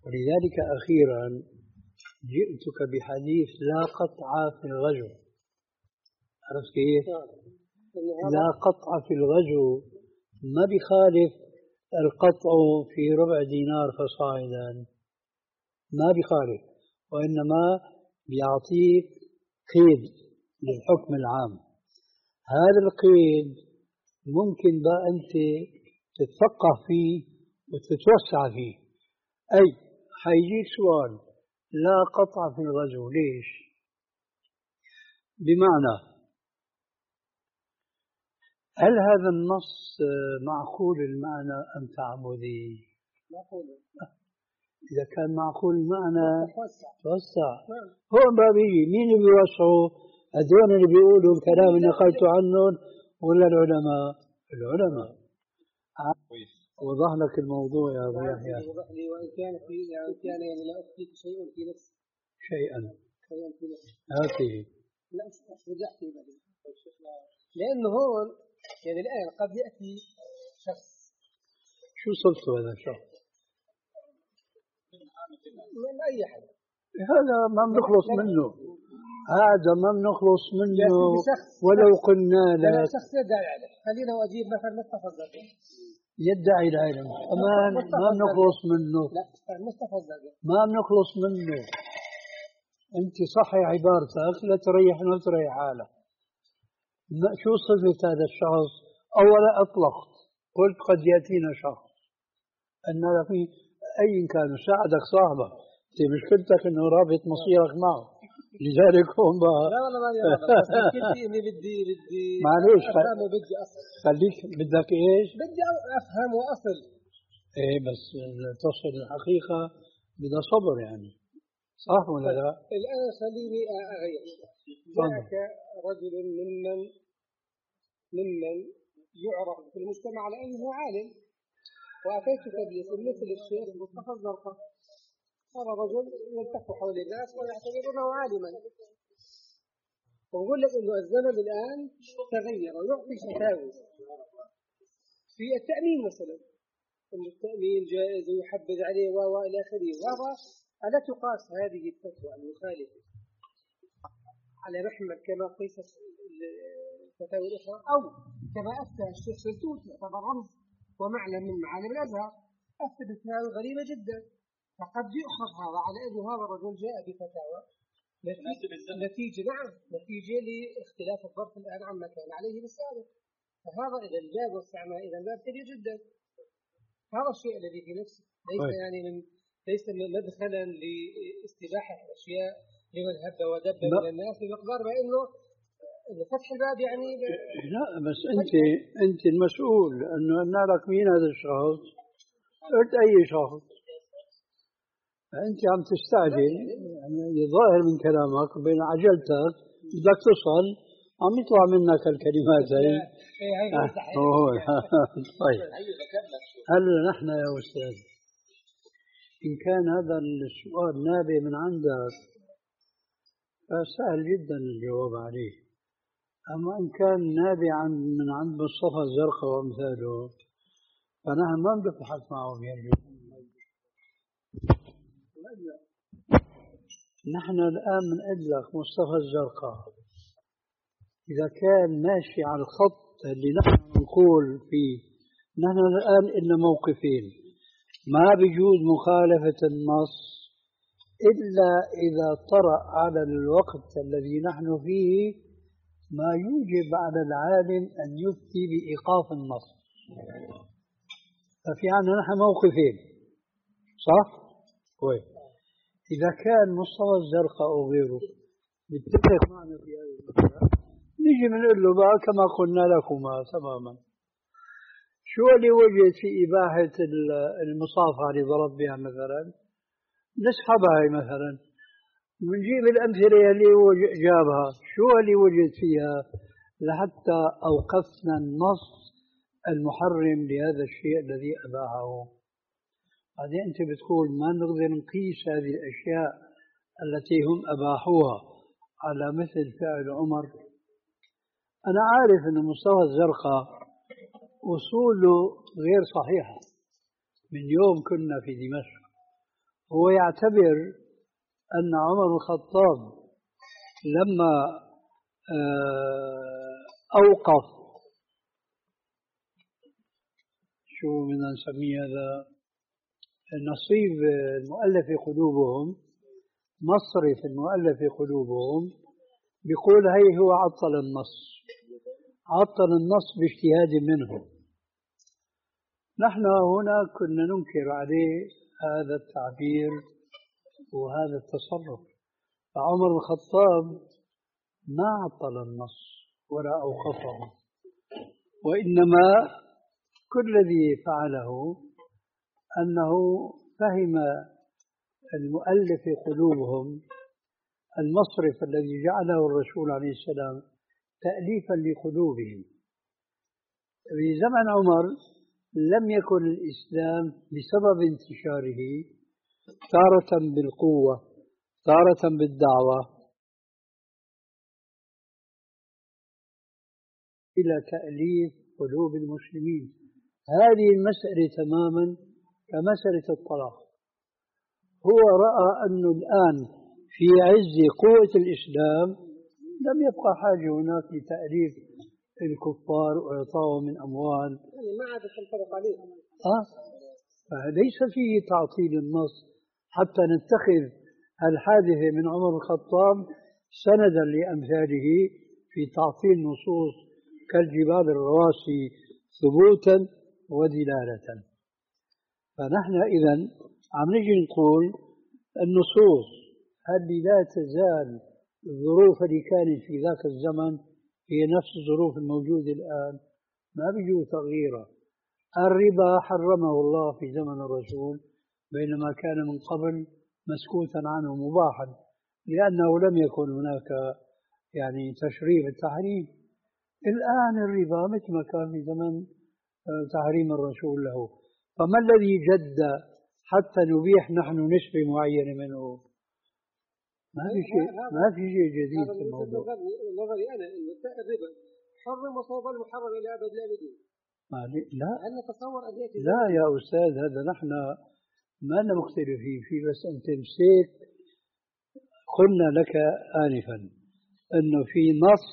[SPEAKER 2] ولذلك أخيرا جئتك بحديث لا قطع في الغزو. عرفت كيف؟ لا قطع في الغزو ما بخالف القطع في ربع دينار فصاعدا، ما بخالف، وإنما بيعطيك قيد للحكم العام. هذا القيد ممكن بقى أنت تتفقه فيه وتتوسع فيه. أي حيجيك سؤال لا قطع في الغزو ليش؟ بمعنى هل هذا النص معقول المعنى أم تعبدي؟
[SPEAKER 4] معقول.
[SPEAKER 2] إذا كان معقول المعنى
[SPEAKER 4] توسع.
[SPEAKER 2] توسع. هون بقى بيجي مين اللي بيوسعوا؟ هذول اللي بيقولوا الكلام اللي نقلت عنهم ولا العلماء؟ العلماء. وضح لك الموضوع يا أبو يحيى.
[SPEAKER 4] وضح لي وإن كان في وإن كان يعني لا أخفيك شيء في نفسي.
[SPEAKER 2] شيئا.
[SPEAKER 4] شيئا في نفسي.
[SPEAKER 2] هاته.
[SPEAKER 4] لا رجعت بعدين. لأنه هون يعني الآن قد يأتي شخص.
[SPEAKER 2] شو صلته هذا الشخص؟
[SPEAKER 4] من أي حد.
[SPEAKER 2] هذا ما بنخلص منه. هذا ما بنخلص منه ولو قلنا له.
[SPEAKER 4] لا شخص يدعي عليه. خلينا أجيب مثلا مصطفى الزرقاء.
[SPEAKER 2] يدعي العلم كمان ما بنخلص منه.
[SPEAKER 4] لا مصطفى الزرقاء.
[SPEAKER 2] ما بنخلص منه. أنت صحي عبارتك لا تريح ولا تريح حالك. شو صفة هذا الشخص؟ أولا أطلقت قلت قد يأتينا شخص أن في أي كان ساعدك صاحبك، أنت مشكلتك أنه رابط مصيرك معه، لذلك هم بقى
[SPEAKER 4] لا والله ما رابط، بس مشكلتي إني بدي بدي
[SPEAKER 2] معليش
[SPEAKER 4] أفهم وبدي أصل.
[SPEAKER 2] خليك بدك إيش؟
[SPEAKER 4] بدي أفهم وأصل.
[SPEAKER 2] إيه بس تصل الحقيقة بدها صبر يعني، صح ولا لا؟
[SPEAKER 4] الآن خليني أغير. جاءك رجل ممن ممن يعرف في المجتمع على أنه عالم، وأتيتك باسم مثل الشيخ مصطفى الزرقاء. هذا رجل يلتف حول الناس ويعتبرونه عالما، وأقول لك أنه الزمن الآن تغير ويعطي فتاوى في التأمين مثلا، أن التأمين جائز ويحبذ عليه وإلى آخره. وهذا ألا تقاس هذه الفتوى المخالفة على محمد كما قيست الفتاوى الأخرى، أو كما أفتى الشيخ سلتوت يعتبر رمز ومعنى من معالم الأزهر، أفتى بفتاوى غريبة جدا. فقد يؤخذ هذا على أن هذا الرجل جاء بفتاوى نتيجة نعم نتيجة لاختلاف الظرف الآن عما كان عليه بالسابق. فهذا إذا الباب واستعمال إذا الباب كبير جدا. هذا الشيء الذي في نفسه ليس أي. يعني من ليس مدخلا لاستباحة الأشياء لمن هب ودب من الناس بمقدار ما إنه فتح الباب يعني ب...
[SPEAKER 2] لا بس أنت أنت المسؤول إنه قلنا لك مين هذا الشخص؟ قلت أي شخص. أنت عم تستعجل يعني ظاهر من كلامك بين عجلتك بدك تصل عم يطلع منك الكلمات هي. طيب هلا نحن يا أستاذ إن كان هذا السؤال نابع من عندك فسهل جدا الجواب عليه، أما إن كان نابع من عند مصطفى الزرقاء وأمثاله فنحن ما بنبحث معه بهالجواب. نحن الآن بنقول لك مصطفى الزرقاء إذا كان ماشي على الخط اللي نحن نقول فيه، نحن الآن إلنا موقفين: ما بيجوز مخالفة النص إلا إذا طرأ على الوقت الذي نحن فيه ما يوجب على العالم أن يفتي بإيقاف النص. ففي عنا نحن موقفين، صح؟ كويس. إذا كان مصطفى الزرقاء أو غيره بيتفق معنا في هذه المسألة نيجي بنقول له بقى كما قلنا لكما تماما. شو اللي وجد في إباحة المصافحة اللي ضرب بها مثلا؟ نسحبها مثلا بنجيب الأمثلة اللي جابها، شو اللي وجد فيها لحتى أوقفنا النص المحرم لهذا الشيء الذي أباحه. بعدين أنت بتقول ما نقدر نقيس هذه الأشياء التي هم أباحوها على مثل فعل عمر. أنا عارف أن مصطفى الزرقاء أصوله غير صحيحة من يوم كنا في دمشق، هو يعتبر أن عمر الخطاب لما أوقف شو بدنا نسميه هذا نصيب المؤلف في قلوبهم، مصرف المؤلف في قلوبهم، بيقول هي هو عطل النص، عطل النص باجتهاد منه. نحن هنا كنا ننكر عليه هذا التعبير وهذا التصرف. فعمر الخطاب ما عطل النص ولا أوقفه، وإنما كل الذي فعله أنه فهم المؤلف في قلوبهم المصرف الذي جعله الرسول عليه السلام تأليفا لقلوبهم. في زمن عمر لم يكن الإسلام بسبب انتشاره تارة بالقوة تارة بالدعوة إلى تأليف قلوب المسلمين. هذه المسألة تماما كمسألة الطلاق. هو رأى أنه الآن في عز قوة الإسلام لم يبقى حاجة هناك لتأليف الكفار وإعطائهم من أموال،
[SPEAKER 4] يعني ما عاد تنطبق عليه.
[SPEAKER 2] آه فليس فيه تعطيل النص حتى نتخذ الحادثة من عمر الخطاب سندا لأمثاله في تعطيل نصوص كالجبال الرواسي ثبوتا ودلالة. فنحن إذن عم نجي نقول النصوص اللي لا تزال الظروف اللي كانت في ذاك الزمن هي نفس الظروف الموجودة الآن، ما بيجوز تغييرها. الربا حرمه الله في زمن الرسول بينما كان من قبل مسكوتا عنه مباحا، لأنه لم يكن هناك يعني تشريع التحريم. الآن الربا مثل ما كان في زمن تحريم الرسول له، فما الذي جد حتى نبيح نحن نسبة معينة منه؟ ما في شيء ما في شيء جديد في الموضوع.
[SPEAKER 4] نظري أنا إن الربا حرم وصوب المحرم إلى أبد الآبدين.
[SPEAKER 2] لا
[SPEAKER 4] هل نتصور أن يأتي؟
[SPEAKER 2] لا يا أستاذ، هذا نحن ما أنا مختلفين فيه، بس أنت نسيت. قلنا لك آنفا أنه في نص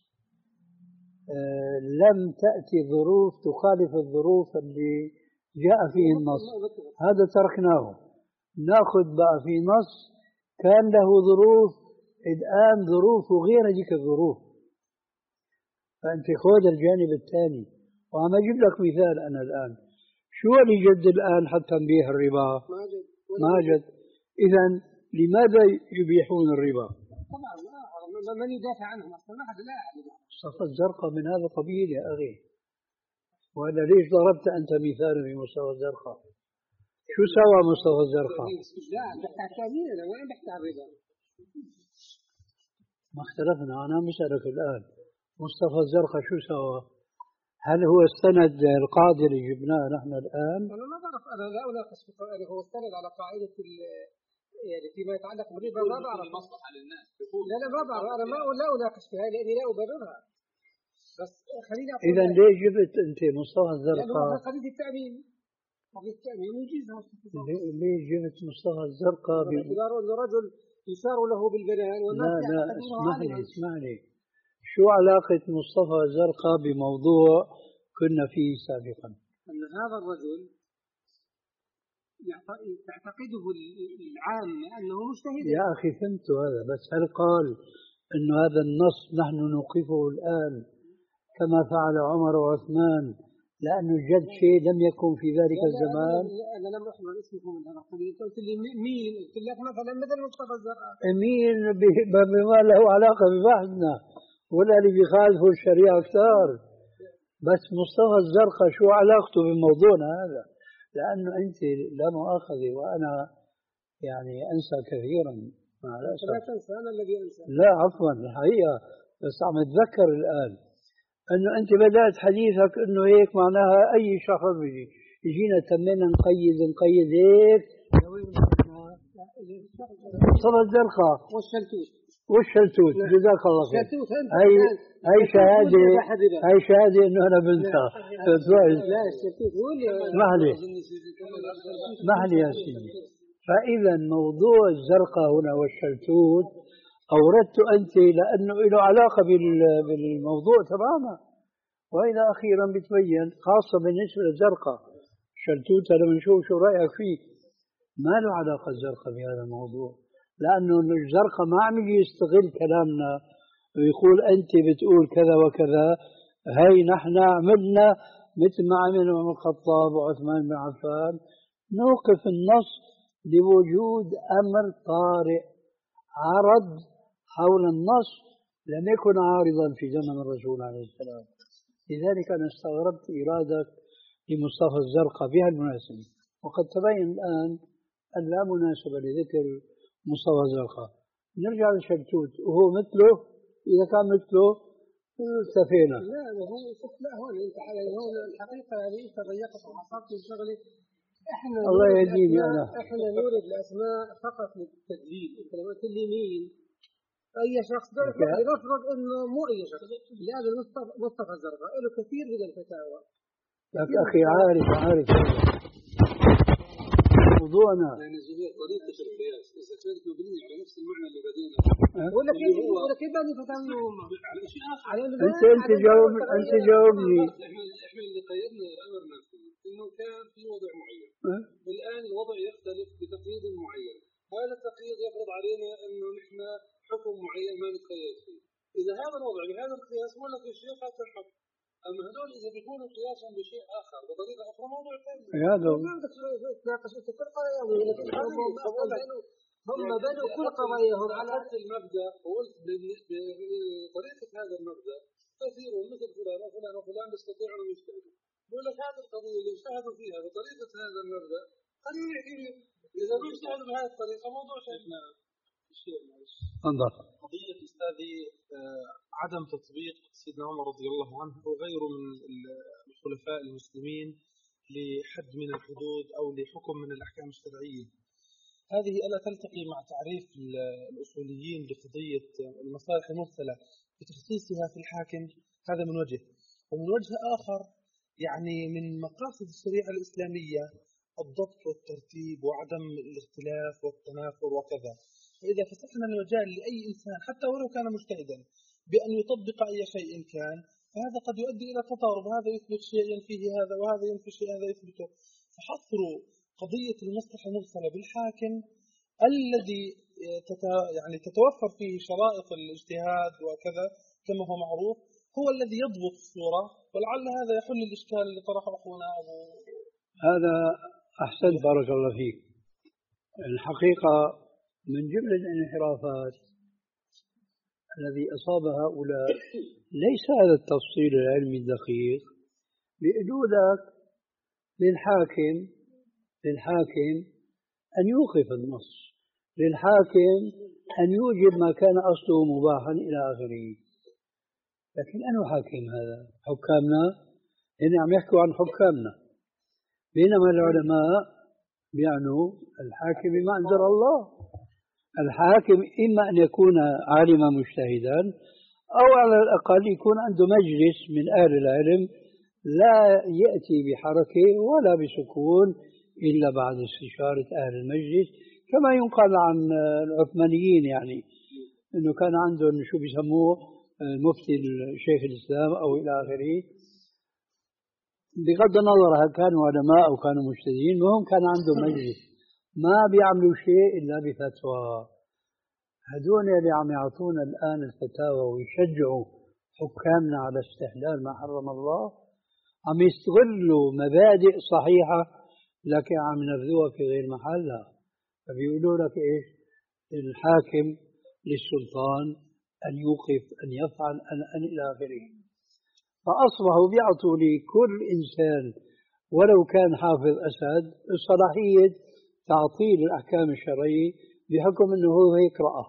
[SPEAKER 2] آه لم تأتي ظروف تخالف الظروف اللي جاء فيه النص، هذا تركناه. نأخذ بقى في نص كان له ظروف، الآن ظروفه غير ذيك الظروف، فأنت خذ الجانب الثاني. وعم أجيب لك مثال أنا الآن، شو اللي جد الآن حتى نبيح الربا؟ ما جد. إذا لماذا يبيحون الربا؟
[SPEAKER 4] طبعا من يدافع عنهم أصلا ما حد لا أحد.
[SPEAKER 2] مصطفى الزرقاء من هذا قبيل يا أخي. وأنا ليش ضربت أنت مثالا في مصطفى الزرقاء؟ شو سوى مصطفى الزرقاء؟
[SPEAKER 4] لا بحكي عن الثانيين، أنا وين بحكي عن الربا؟
[SPEAKER 2] ما اختلفنا، أنا مسألك الآن مصطفى الزرقاء شو سوى؟ هل هو استند القاعدة اللي جبناها نحن الآن؟
[SPEAKER 4] أنا ما بعرف، أنا لا أناقش يعني هو استند على قاعدة يعني فيما يتعلق بالربا ما بعرف.
[SPEAKER 1] المصلحة للناس.
[SPEAKER 4] لا لا ما بعرف، أنا ما لا أناقش فيها لأني لا أبررها. بس خليني أقول
[SPEAKER 2] إذا ليش جبت أنت مصطفى الزرقاء؟
[SPEAKER 4] لأنه قضية التأمين، قضية التأمين يجيزها.
[SPEAKER 2] ليش جبت مصطفى الزرقاء؟
[SPEAKER 4] باعتباره أنه رجل يشار له بالبنان والناس
[SPEAKER 2] لا لا اسمح لي اسمح لي، شو علاقة مصطفى الزرقاء بموضوع كنا فيه سابقا؟
[SPEAKER 4] أن هذا الرجل تعتقده العامة أنه مجتهد.
[SPEAKER 2] يا أخي فهمت هذا، بس هل قال أنه هذا النص نحن نوقفه الآن كما فعل عمر وعثمان لأنه جد شيء لم يكن في ذلك الزمان؟
[SPEAKER 4] أنا لم أحضر اسمه من هذا القبيل. قلت لي مين؟ قلت لك مثلا مثل مصطفى الزرقاء.
[SPEAKER 2] مين بما له علاقة ببحثنا ولا اللي بيخالفوا الشريعة أكثر. بس مصطفى الزرقاء شو علاقته بموضوعنا هذا؟ لأنه أنت لا مؤاخذة وأنا يعني أنسى كثيرا مع الأسف.
[SPEAKER 4] لا تنسى، أنا الذي أنسى.
[SPEAKER 2] لا عفوا الحقيقة، بس عم أتذكر الآن أنه أنت بدأت حديثك أنه هيك معناها أي شخص بيجي يجينا تمنا نقيد نقيد هيك مصطفى الزرقاء
[SPEAKER 4] والشلتوت
[SPEAKER 2] والشلتوت جزاك الله خير. هاي هاي شهادة هاي شهادة إنه أنا بنسى.
[SPEAKER 4] لا الشلتوت هو اللي
[SPEAKER 2] اسمح لي اسمح لي يا سيدي، فإذا موضوع الزرقاء هنا والشلتوت أوردت أنت لأنه له علاقة بالموضوع تماما، وإلى أخيرا بتبين خاصة بالنسبة للزرقاء. شلتوت أنا بنشوف شو رأيك فيه، ما له علاقة الزرقاء بهذا الموضوع، لأنه الزرقاء ما عم يستغل كلامنا ويقول أنت بتقول كذا وكذا، هاي نحن عملنا مثل ما عمل عمر الخطاب وعثمان بن عفان، نوقف النص لوجود أمر طارئ عرض حول النص لم يكن عارضا في زمن الرسول عليه السلام. لذلك أنا استغربت إرادة لمصطفى الزرقاء بها المناسبة، وقد تبين الآن أن لا مناسبة لذكر مصطفى الزرقاء. نرجع للشلتوت وهو مثله، إذا كان مثله اكتفينا.
[SPEAKER 4] لا هو لا هون انت هون الحقيقه يعني انت ضيقت وحصرت الشغله. احنا
[SPEAKER 2] الله يهديني انا
[SPEAKER 4] احنا نورد الاسماء فقط للتدليل. انت لما قلت لي مين اي شخص بنفرض انه مو اي شخص، لهذا مصطفى الزرقاء له كثير من الفتاوى.
[SPEAKER 2] لك اخي عارف عارف موضوعنا
[SPEAKER 3] يعني زهير طريقه القياس اذا كانت مبنيه على نفس المعنى اللي بدينا
[SPEAKER 4] ولا كيف ولا كيف بني فتاوى
[SPEAKER 3] على شيء اخر.
[SPEAKER 2] انت انت جاوب انت جاوبني.
[SPEAKER 3] احنا احنا اللي قيدنا امرنا فيه انه كان في وضع معين، الان الوضع يختلف بتقييد معين، هذا التقييد يفرض علينا انه نحن حكم معين ما نتقيد فيه. اذا هذا الوضع بهذا القياس ولا في شيء هذا الحكم، اما هذول اذا بيكونوا قياسهم بشيء اخر بطريقه اخرى موضوع ثاني.
[SPEAKER 2] هذا
[SPEAKER 4] ما بدك تناقش انت كل قضاياهم، هم بنوا كل قضاياهم على
[SPEAKER 3] نفس المبدا، وقلت بطريقه هذا المبدا كثير مثل فلان وفلان وفلان يستطيعون ان يجتهدوا. بقول لك هذه القضيه اللي اجتهدوا فيها بطريقه هذا المبدا خلينا نحكي اذا ما اجتهدوا بهذه الطريقه موضوع ثاني.
[SPEAKER 2] انظر
[SPEAKER 3] قضية أستاذي عدم تطبيق سيدنا عمر رضي الله عنه وغيره من الخلفاء المسلمين لحد من الحدود أو لحكم من الأحكام الشرعية، هذه ألا تلتقي مع تعريف الأصوليين لقضية المصالح المرسلة بتخصيصها في الحاكم؟ هذا من وجه، ومن وجه آخر يعني من مقاصد الشريعة الإسلامية الضبط والترتيب وعدم الاختلاف والتنافر وكذا. فإذا فتحنا المجال لأي إنسان حتى ولو كان مجتهدا بأن يطبق أي شيء كان، فهذا قد يؤدي إلى تضارب، هذا يثبت شيء ينفيه هذا وهذا ينفي شيء هذا يثبته. فحصر قضية المصلحة المرسلة بالحاكم الذي يعني تتوفر فيه شرائط الاجتهاد وكذا كما هو معروف هو الذي يضبط الصورة، ولعل هذا يحل الإشكال اللي طرحه أخونا أبو.
[SPEAKER 2] هذا أحسن بارك الله فيك. الحقيقة من جملة الانحرافات الذي أصاب هؤلاء ليس هذا التفصيل العلمي الدقيق، بيقولوا لك للحاكم للحاكم أن يوقف النص، للحاكم أن يوجب ما كان أصله مباحا إلى آخره. لكن أنا حاكم هذا حكامنا هنا عم يحكوا عن حكامنا، بينما العلماء بيعنوا الحاكم بما أنزل الله. الحاكم إما أن يكون عالما مجتهدا أو على الأقل يكون عنده مجلس من أهل العلم لا يأتي بحركة ولا بسكون إلا بعد استشارة أهل المجلس، كما ينقل عن العثمانيين يعني أنه كان عندهم شو بيسموه مفتي الشيخ الإسلام أو إلى آخره. بغض النظر هل كانوا علماء أو كانوا مجتهدين، وهم كان عندهم مجلس ما بيعملوا شيء إلا بفتوى. هدول اللي عم يعطونا الآن الفتاوى ويشجعوا حكامنا على استحلال ما حرم الله عم يستغلوا مبادئ صحيحة لكن عم ينفذوها في غير محلها. فبيقولوا لك إيش؟ الحاكم للسلطان أن يوقف أن يفعل أن, أن إلى آخره. فأصبحوا بيعطوا لكل إنسان ولو كان حافظ أسد الصلاحية تعطيل الأحكام الشرعية بحكم أنه هو يقرأه.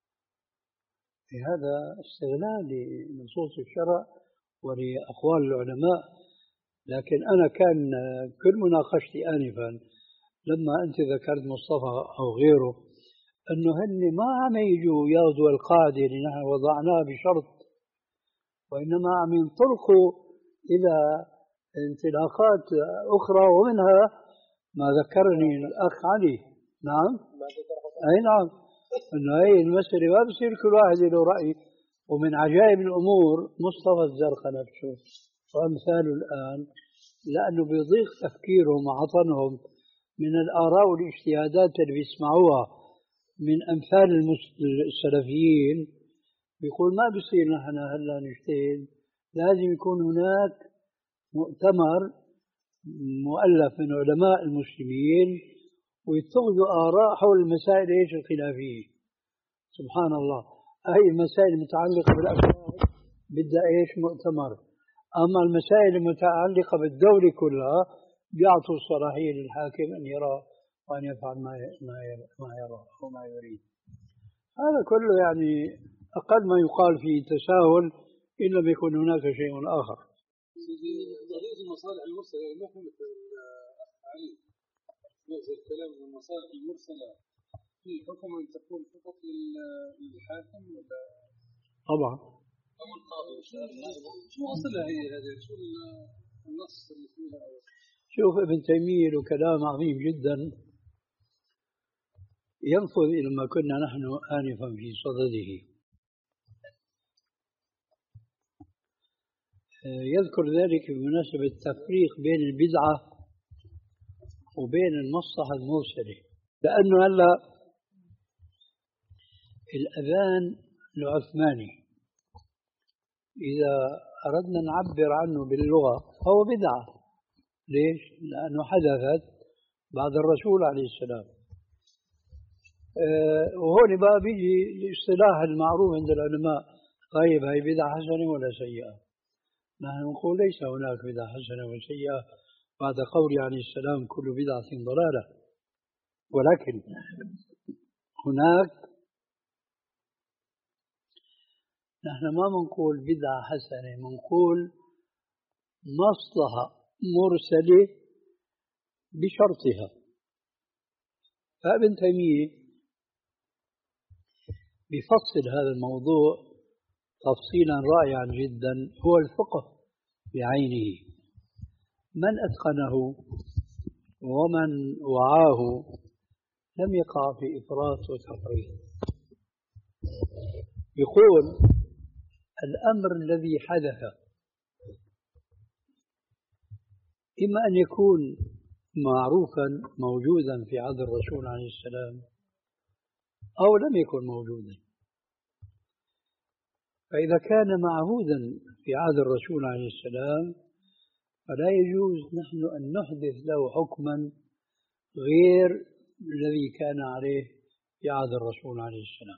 [SPEAKER 2] هذا استغلال لنصوص الشرع ولأقوال العلماء. لكن أنا كان كل مناقشتي آنفا لما أنت ذكرت مصطفى أو غيره أنه هن ما عم يجوا ياخذوا القاعدة اللي نحن وضعناها بشرط، وإنما عم ينطلقوا إلى انطلاقات أخرى، ومنها ما ذكرني الأخ علي نعم أي نعم، إنه هي المسألة ما بصير كل واحد له رأي. ومن عجائب الأمور مصطفى الزرقاء نفسه وأمثاله الآن، لأنه بيضيق تفكيرهم وعطنهم من الآراء والاجتهادات اللي بيسمعوها من أمثال السلفيين، بيقول ما بصير نحن هلا نجتهد، لازم يكون هناك مؤتمر مؤلف من علماء المسلمين ويتخذوا آراء حول المسائل ايش الخلافية. سبحان الله، هي المسائل المتعلقة بالأفراد بدها ايش مؤتمر، أما المسائل المتعلقة بالدولة كلها بيعطوا الصلاحية للحاكم أن يرى وأن يفعل ما ما يرى وما يريد. هذا كله يعني أقل ما يقال فيه تساهل إن لم يكن هناك شيء آخر.
[SPEAKER 3] ضرورة المصالح المرسلة مهمة علي نفس الكلام. المصالح المرسلة في حكم أن تكون فقط للحاكم ولا؟
[SPEAKER 2] طبعا.
[SPEAKER 3] أو القاضي شو أصلها هي هذه؟ شو النص اللي فيها؟
[SPEAKER 2] شوف ابن تيمية له كلام عظيم جدا ينفذ إلى ما كنا نحن آنفا في صدده. يذكر ذلك بمناسبة التفريق بين البدعة وبين المصلحة المرسلة، لأنه هلا الأذان العثماني إذا أردنا نعبر عنه باللغة فهو بدعة. ليش؟ لأنه حدثت بعد الرسول عليه السلام. أه وهون بقى بيجي الاصطلاح المعروف عند العلماء، طيب هي بدعة حسنة ولا سيئة؟ نحن نقول ليس هناك بدعة حسنة وسيئة بعد قول عليه السلام كل بدعة ضلالة، ولكن هناك نحن ما بنقول بدعة حسنة، بنقول مصلحة مرسلة بشرطها. فابن تيمية بفصل هذا الموضوع تفصيلا رائعا جدا، هو الفقه بعينه، من أتقنه ومن وعاه لم يقع في إفراط وتفريط. يقول الأمر الذي حدث إما أن يكون معروفا موجودا في عهد الرسول عليه السلام أو لم يكن موجودا. فإذا كان معهودا في عهد الرسول عليه السلام فلا يجوز نحن أن نحدث له حكما غير الذي كان عليه في عهد الرسول عليه السلام.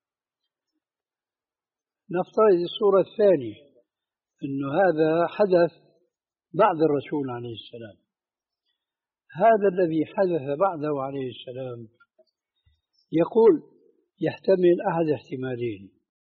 [SPEAKER 2] نفترض الصورة الثانية أنه هذا حدث بعد الرسول عليه السلام، هذا الذي حدث بعده عليه السلام يقول يحتمل أحد احتمالين.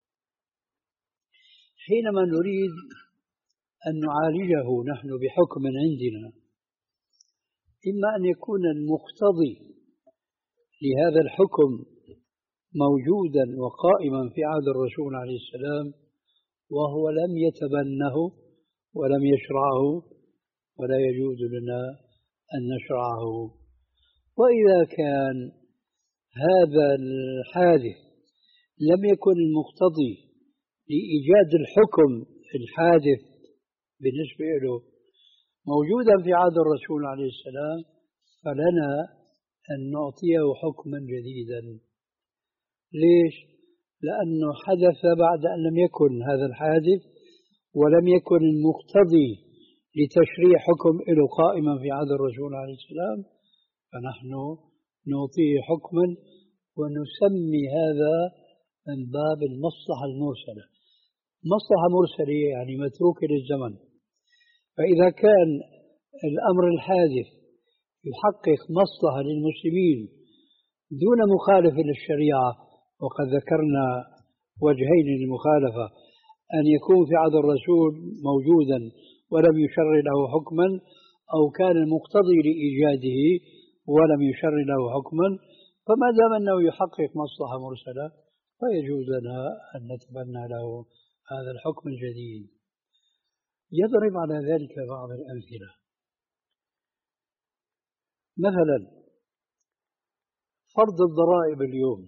[SPEAKER 2] حينما نريد أن نعالجه نحن بحكم عندنا، إما أن يكون المقتضي لهذا الحكم موجودا وقائما في عهد الرسول عليه السلام وهو لم يتبنه ولم يشرعه ولا يجوز لنا أن نشرعه، وإذا كان هذا الحادث لم يكن المقتضي لإيجاد الحكم الحادث بالنسبة له موجودا في عهد الرسول عليه السلام فلنا أن نعطيه حكما جديدا. ليش؟ لأنه حدث بعد أن لم يكن هذا الحادث ولم يكن المقتضي لتشريع حكم له قائما في عهد الرسول عليه السلام، فنحن نعطيه حكما ونسمي هذا من باب المصلحة المرسلة. مصلحة مرسلة يعني متروكة للزمن. فإذا كان الأمر الحادث يحقق مصلحة للمسلمين دون مخالفة للشريعة، وقد ذكرنا وجهين للمخالفة، أن يكون في عهد الرسول موجودا ولم يشرع له حكما، أو كان المقتضي لإيجاده ولم يشرع له حكما، فما دام أنه يحقق مصلحة مرسلة فيجوز لنا أن نتبنى له هذا الحكم الجديد. يضرب على ذلك بعض الأمثلة. مثلا فرض الضرائب اليوم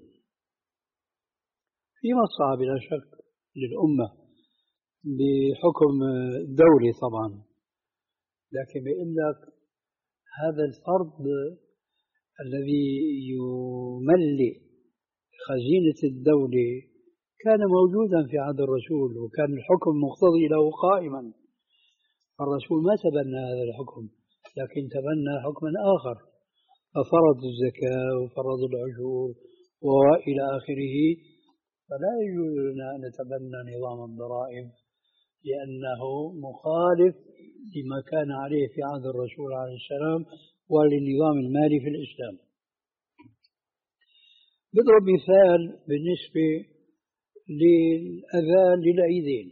[SPEAKER 2] في مصلحة بلا شك للأمة بحكم دولي طبعا، لكن بيقول لك هذا الفرض الذي يملئ خزينة الدولة كان موجودا في عهد الرسول، وكان الحكم مقتضي له قائما. الرسول ما تبنى هذا الحكم، لكن تبنى حكما آخر، ففرض الزكاة وفرض العشور وإلى آخره. فلا يجوز لنا أن نتبنى نظام الضرائب لأنه مخالف لما كان عليه في عهد الرسول عليه السلام وللنظام المالي في الإسلام. بضرب مثال بالنسبة للأذان للعيدين.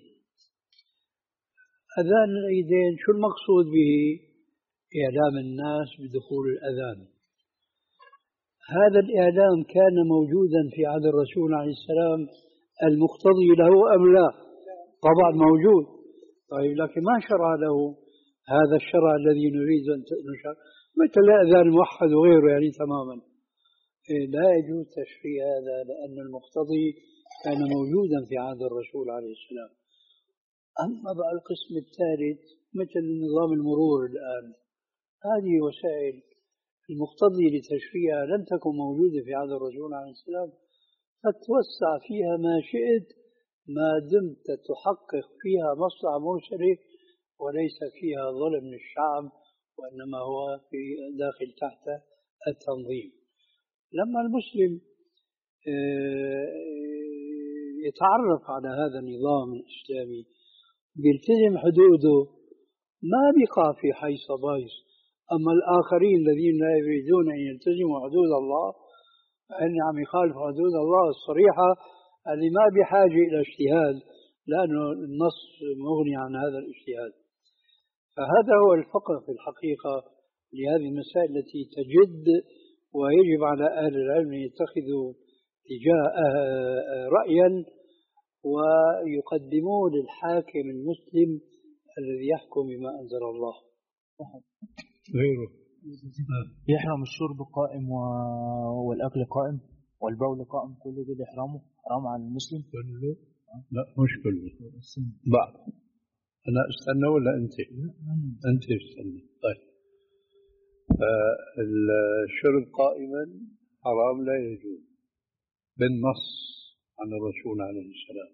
[SPEAKER 2] أذان العيدين شو المقصود به؟ إعلام الناس بدخول الأذان. هذا الإعلام كان موجودا في عهد الرسول عليه السلام المقتضي له أم لا؟ طبعا موجود. طيب لكن ما شرع له هذا الشرع الذي نريد أن نشرع، مثل الأذان الموحد وغيره يعني تماما. لا يجوز تشريع هذا لأن المقتضي كان موجودا في عهد الرسول عليه السلام. أما بقى القسم الثالث مثل نظام المرور الآن، هذه وسائل المقتضي لتشريعها لم تكن موجودة في عهد الرسول عليه السلام، فتوسع فيها ما شئت ما دمت تحقق فيها مصلحة مرسلة وليس فيها ظلم للشعب، وإنما هو في داخل تحت التنظيم. لما المسلم يتعرف على هذا النظام الإسلامي بيلتزم حدوده ما بيقع في حيص بايص. أما الآخرين الذين لا يريدون أن يلتزموا حدود الله فإن عم يخالفوا حدود الله الصريحة اللي ما بحاجة إلى اجتهاد لأنه النص مغني عن هذا الاجتهاد. فهذا هو الفقه في الحقيقة لهذه المسائل التي تجد، ويجب على أهل العلم أن يتخذوا تجاه رأيا ويقدموه للحاكم المسلم الذي يحكم بما أنزل الله.
[SPEAKER 5] غيره
[SPEAKER 6] يحرم الشرب قائم و... والأكل قائم والبول قائم، كله ده يحرمه حرام على المسلم
[SPEAKER 5] كله؟ لا مش كله، بعض. أنا استنى ولا أنت؟ أنت استنى. طيب فالشرب قائما حرام لا يجوز بالنص عن الرسول عليه السلام.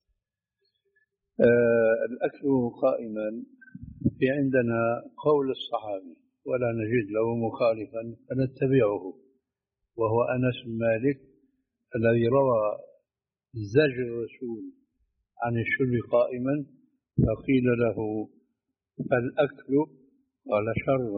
[SPEAKER 5] آه الأكل قائما في عندنا قول الصحابي ولا نجد له مخالفا فنتبعه، وهو أنس بن مالك الذي روى زجر الرسول عن الشرب قائما، فقيل له الأكل قال شر،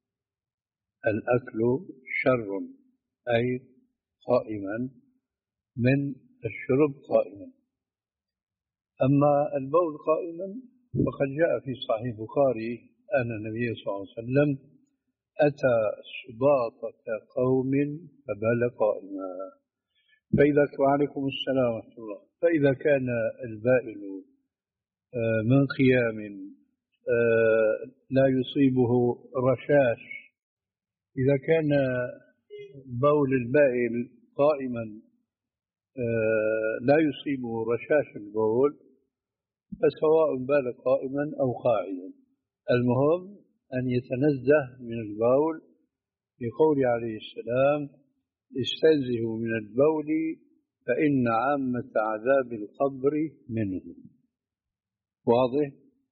[SPEAKER 5] الأكل شر أي قائما من الشرب قائما. أما البول قائما فقد جاء في صحيح البخاري أن النبي صلى الله عليه وسلم أتى سباطة قوم فبال قائما، فإذا وعليكم السلام ورحمة الله. فإذا كان البائل من قيام لا يصيبه رشاش، إذا كان بول البائل قائما لا يصيبه رشاش البول فسواء بال قائما أو قاعدا، المهم أن يتنزه من البول، لقول عليه السلام استنزهوا من البول فإن عامة عذاب القبر منه. واضح؟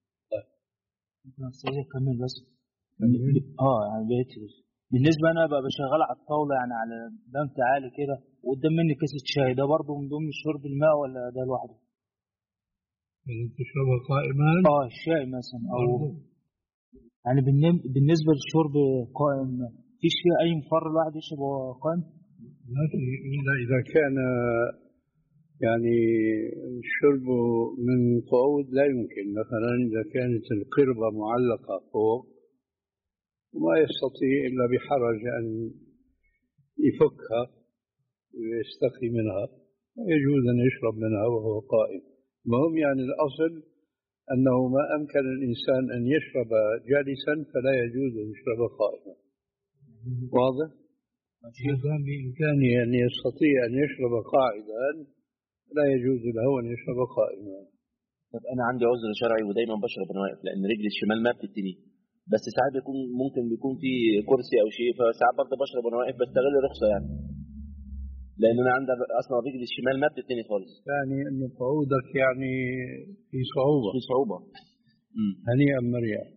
[SPEAKER 6] طيب كمل بس. اه يعني بيتي بالنسبة أنا بقى بشغل على الطاولة يعني على دمت عالي كده وقدام مني كاسة شاي، ده برضه من ضمن شرب الماء ولا ده لوحده؟
[SPEAKER 5] يعني تشربها قائما؟
[SPEAKER 6] اه الشاي مثلا أو يعني بالنسبة للشرب قائم في شيء أي مفر الواحد يشربه قائم؟
[SPEAKER 5] لا في، إلا إذا كان يعني الشرب من قعود لا يمكن، مثلا إذا كانت القربة معلقة فوق وما يستطيع إلا بحرج أن يفكها ويستقي منها يجوز أن يشرب منها وهو قائم. المهم يعني الأصل أنه ما أمكن الإنسان أن يشرب جالسا فلا يجوز أن يشرب قائما. واضح؟ إذا بإمكانه أن يستطيع أن يشرب قاعدا لا يجوز له أن يشرب قائما.
[SPEAKER 7] طب أنا عندي عذر شرعي ودايما بشرب وأنا واقف لأن رجلي الشمال ما بتتني، بس ساعات بيكون ممكن بيكون في كرسي أو شيء، فساعات برضه بشرب وأنا واقف بستغل الرخصة يعني، لأن أنا عندي أصلا رجلي الشمال ما بتتني خالص.
[SPEAKER 5] يعني أن قعودك يعني في صعوبة.
[SPEAKER 7] في صعوبة.
[SPEAKER 5] هنيئا مريم.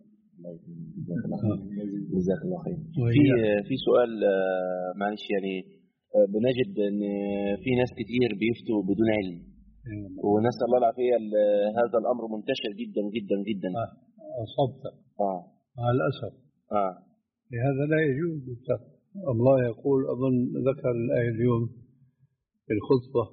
[SPEAKER 7] جزاك الله خير. في في سؤال معلش يعني، بنجد ان في ناس كتير بيفتوا بدون علم، ونسأل الله العافية. هذا الأمر منتشر جدا جدا جدا.
[SPEAKER 5] أصبت.
[SPEAKER 7] آه.
[SPEAKER 5] مع الأسف.
[SPEAKER 7] آه.
[SPEAKER 5] لهذا لا يجوز. الله يقول، أظن ذكر الآية اليوم في الخطبة،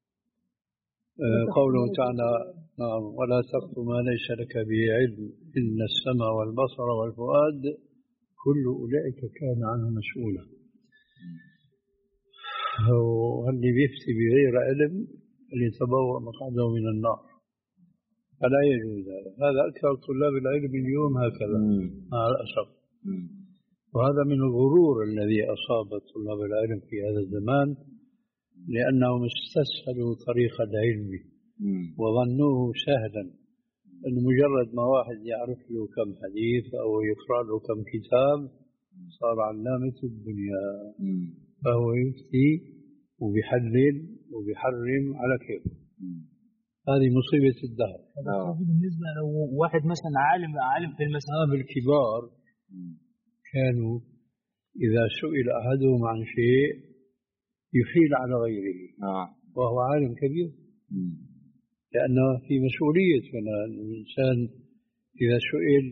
[SPEAKER 5] قوله تعالى: نعم، ولا تقف ما ليس لك به علم إن السمع والبصر والفؤاد كل أولئك كان عنه مسؤولا. واللي بيفتي بغير علم ليتبوأ مقعده من النار، فلا يجوز هذا. هذا أكثر طلاب العلم اليوم هكذا مع الأسف. وهذا من الغرور الذي أصاب طلاب العلم في هذا الزمان، لأنهم استسهلوا طريق العلم وظنوه سهلا، أن مجرد ما واحد يعرف له كم حديث أو يقرأ له كم كتاب صار علامة الدنيا، فهو يفتي وبيحلل وبيحرم على كيف. هذه مصيبة الدهر.
[SPEAKER 6] بالنسبة لو واحد مثلا عالم عالم في المسألة
[SPEAKER 5] الكبار كانوا إذا سئل أحدهم عن شيء يحيل على غيره
[SPEAKER 7] آه.
[SPEAKER 5] وهو عالم كبير، لأنه في مسؤولية. هنا الإنسان إذا سئل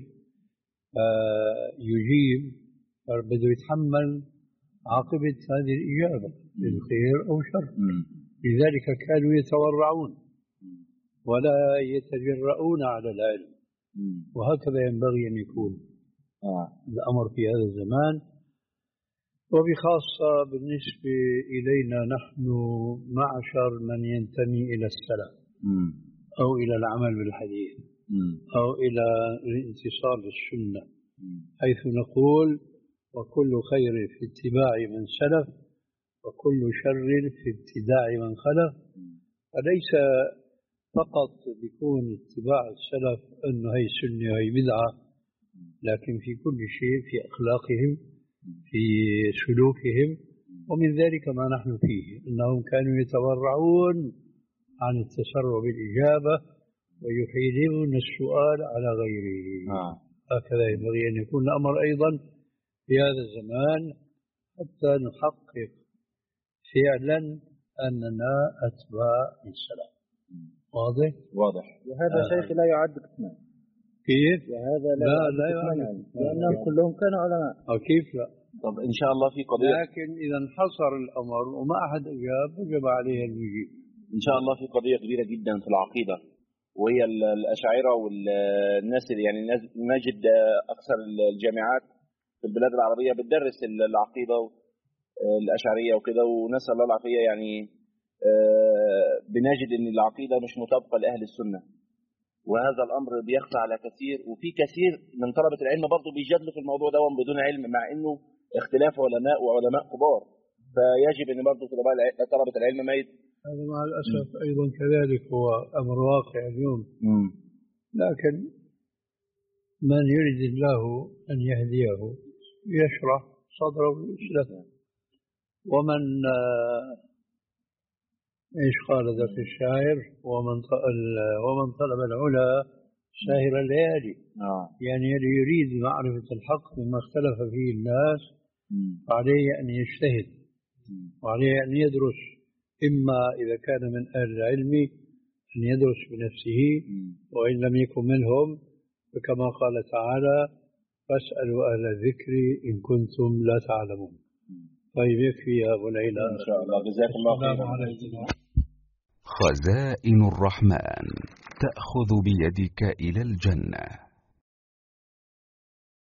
[SPEAKER 5] آه يجيب، بده يتحمل عاقبة هذه الإجابة بالخير أو شر. لذلك كانوا يتورعون ولا يتجرؤون على العلم، وهكذا ينبغي أن يكون
[SPEAKER 7] آه.
[SPEAKER 5] الأمر في هذا الزمان، وبخاصة بالنسبة إلينا نحن معشر من ينتمي إلى السلف أو إلى العمل بالحديث أو إلى الانتصار للسنة، حيث نقول: وكل خير في اتباع من سلف وكل شر في ابتداع من خلف. فليس فقط بيكون اتباع السلف أنه هي سنة وهي بدعة، لكن في كل شيء، في أخلاقهم، في سلوكهم. ومن ذلك ما نحن فيه، أنهم كانوا يتورعون عن التسرع بالإجابة ويحيلون السؤال على غيره.
[SPEAKER 7] آه.
[SPEAKER 5] هكذا ينبغي أن يكون الأمر أيضا في هذا الزمان، حتى نحقق فعلا أننا أتباع السلف. واضح؟
[SPEAKER 7] واضح.
[SPEAKER 8] وهذا آه. شيخ لا يعد كتمان.
[SPEAKER 5] كيف؟
[SPEAKER 8] وهذا لا,
[SPEAKER 5] لا, لا
[SPEAKER 8] يعد كتمان، لأنهم كلهم كانوا علماء.
[SPEAKER 5] أو كيف لا؟
[SPEAKER 7] طب إن شاء الله في قضية،
[SPEAKER 5] لكن إذا انحصر الأمر وما أحد أجاب وجب عليه أن يجيب.
[SPEAKER 7] إن شاء الله في قضية كبيرة جدا في العقيدة، وهي الأشاعرة والناس اللي يعني نجد أكثر الجامعات في البلاد العربية بتدرس العقيدة الأشعرية وكده، ونسأل الله العافية. يعني بنجد أن العقيدة مش مطابقة لأهل السنة، وهذا الأمر بيخفى على كثير، وفي كثير من طلبة العلم برضو بيجادلوا في الموضوع ده بدون علم، مع أنه اختلاف علماء وعلماء كبار، فيجب أن برضو طلبة العلم ما يت...
[SPEAKER 5] هذا مع الأسف أيضا كذلك هو أمر واقع اليوم.
[SPEAKER 7] م.
[SPEAKER 5] لكن من يريد الله أن يهديه يشرح صدره بالإسلام، ومن إيش قال ذاك الشاعر: ومن ومن طلب العلا ساهر الليالي.
[SPEAKER 7] آه.
[SPEAKER 5] يعني اللي يريد معرفة الحق مما اختلف فيه الناس عليه أن يجتهد وعليه أن يدرس، إما إذا كان من أهل العلم أن يدرس بنفسه، وإن لم يكن منهم فكما قال تعالى: فاسألوا أهل الذكر إن كنتم لا تعلمون. طيب يكفي يا أبو ليلى
[SPEAKER 7] إن شاء الله. جزاك الله خيرا.
[SPEAKER 9] خزائن الرحمن تأخذ بيدك إلى الجنة.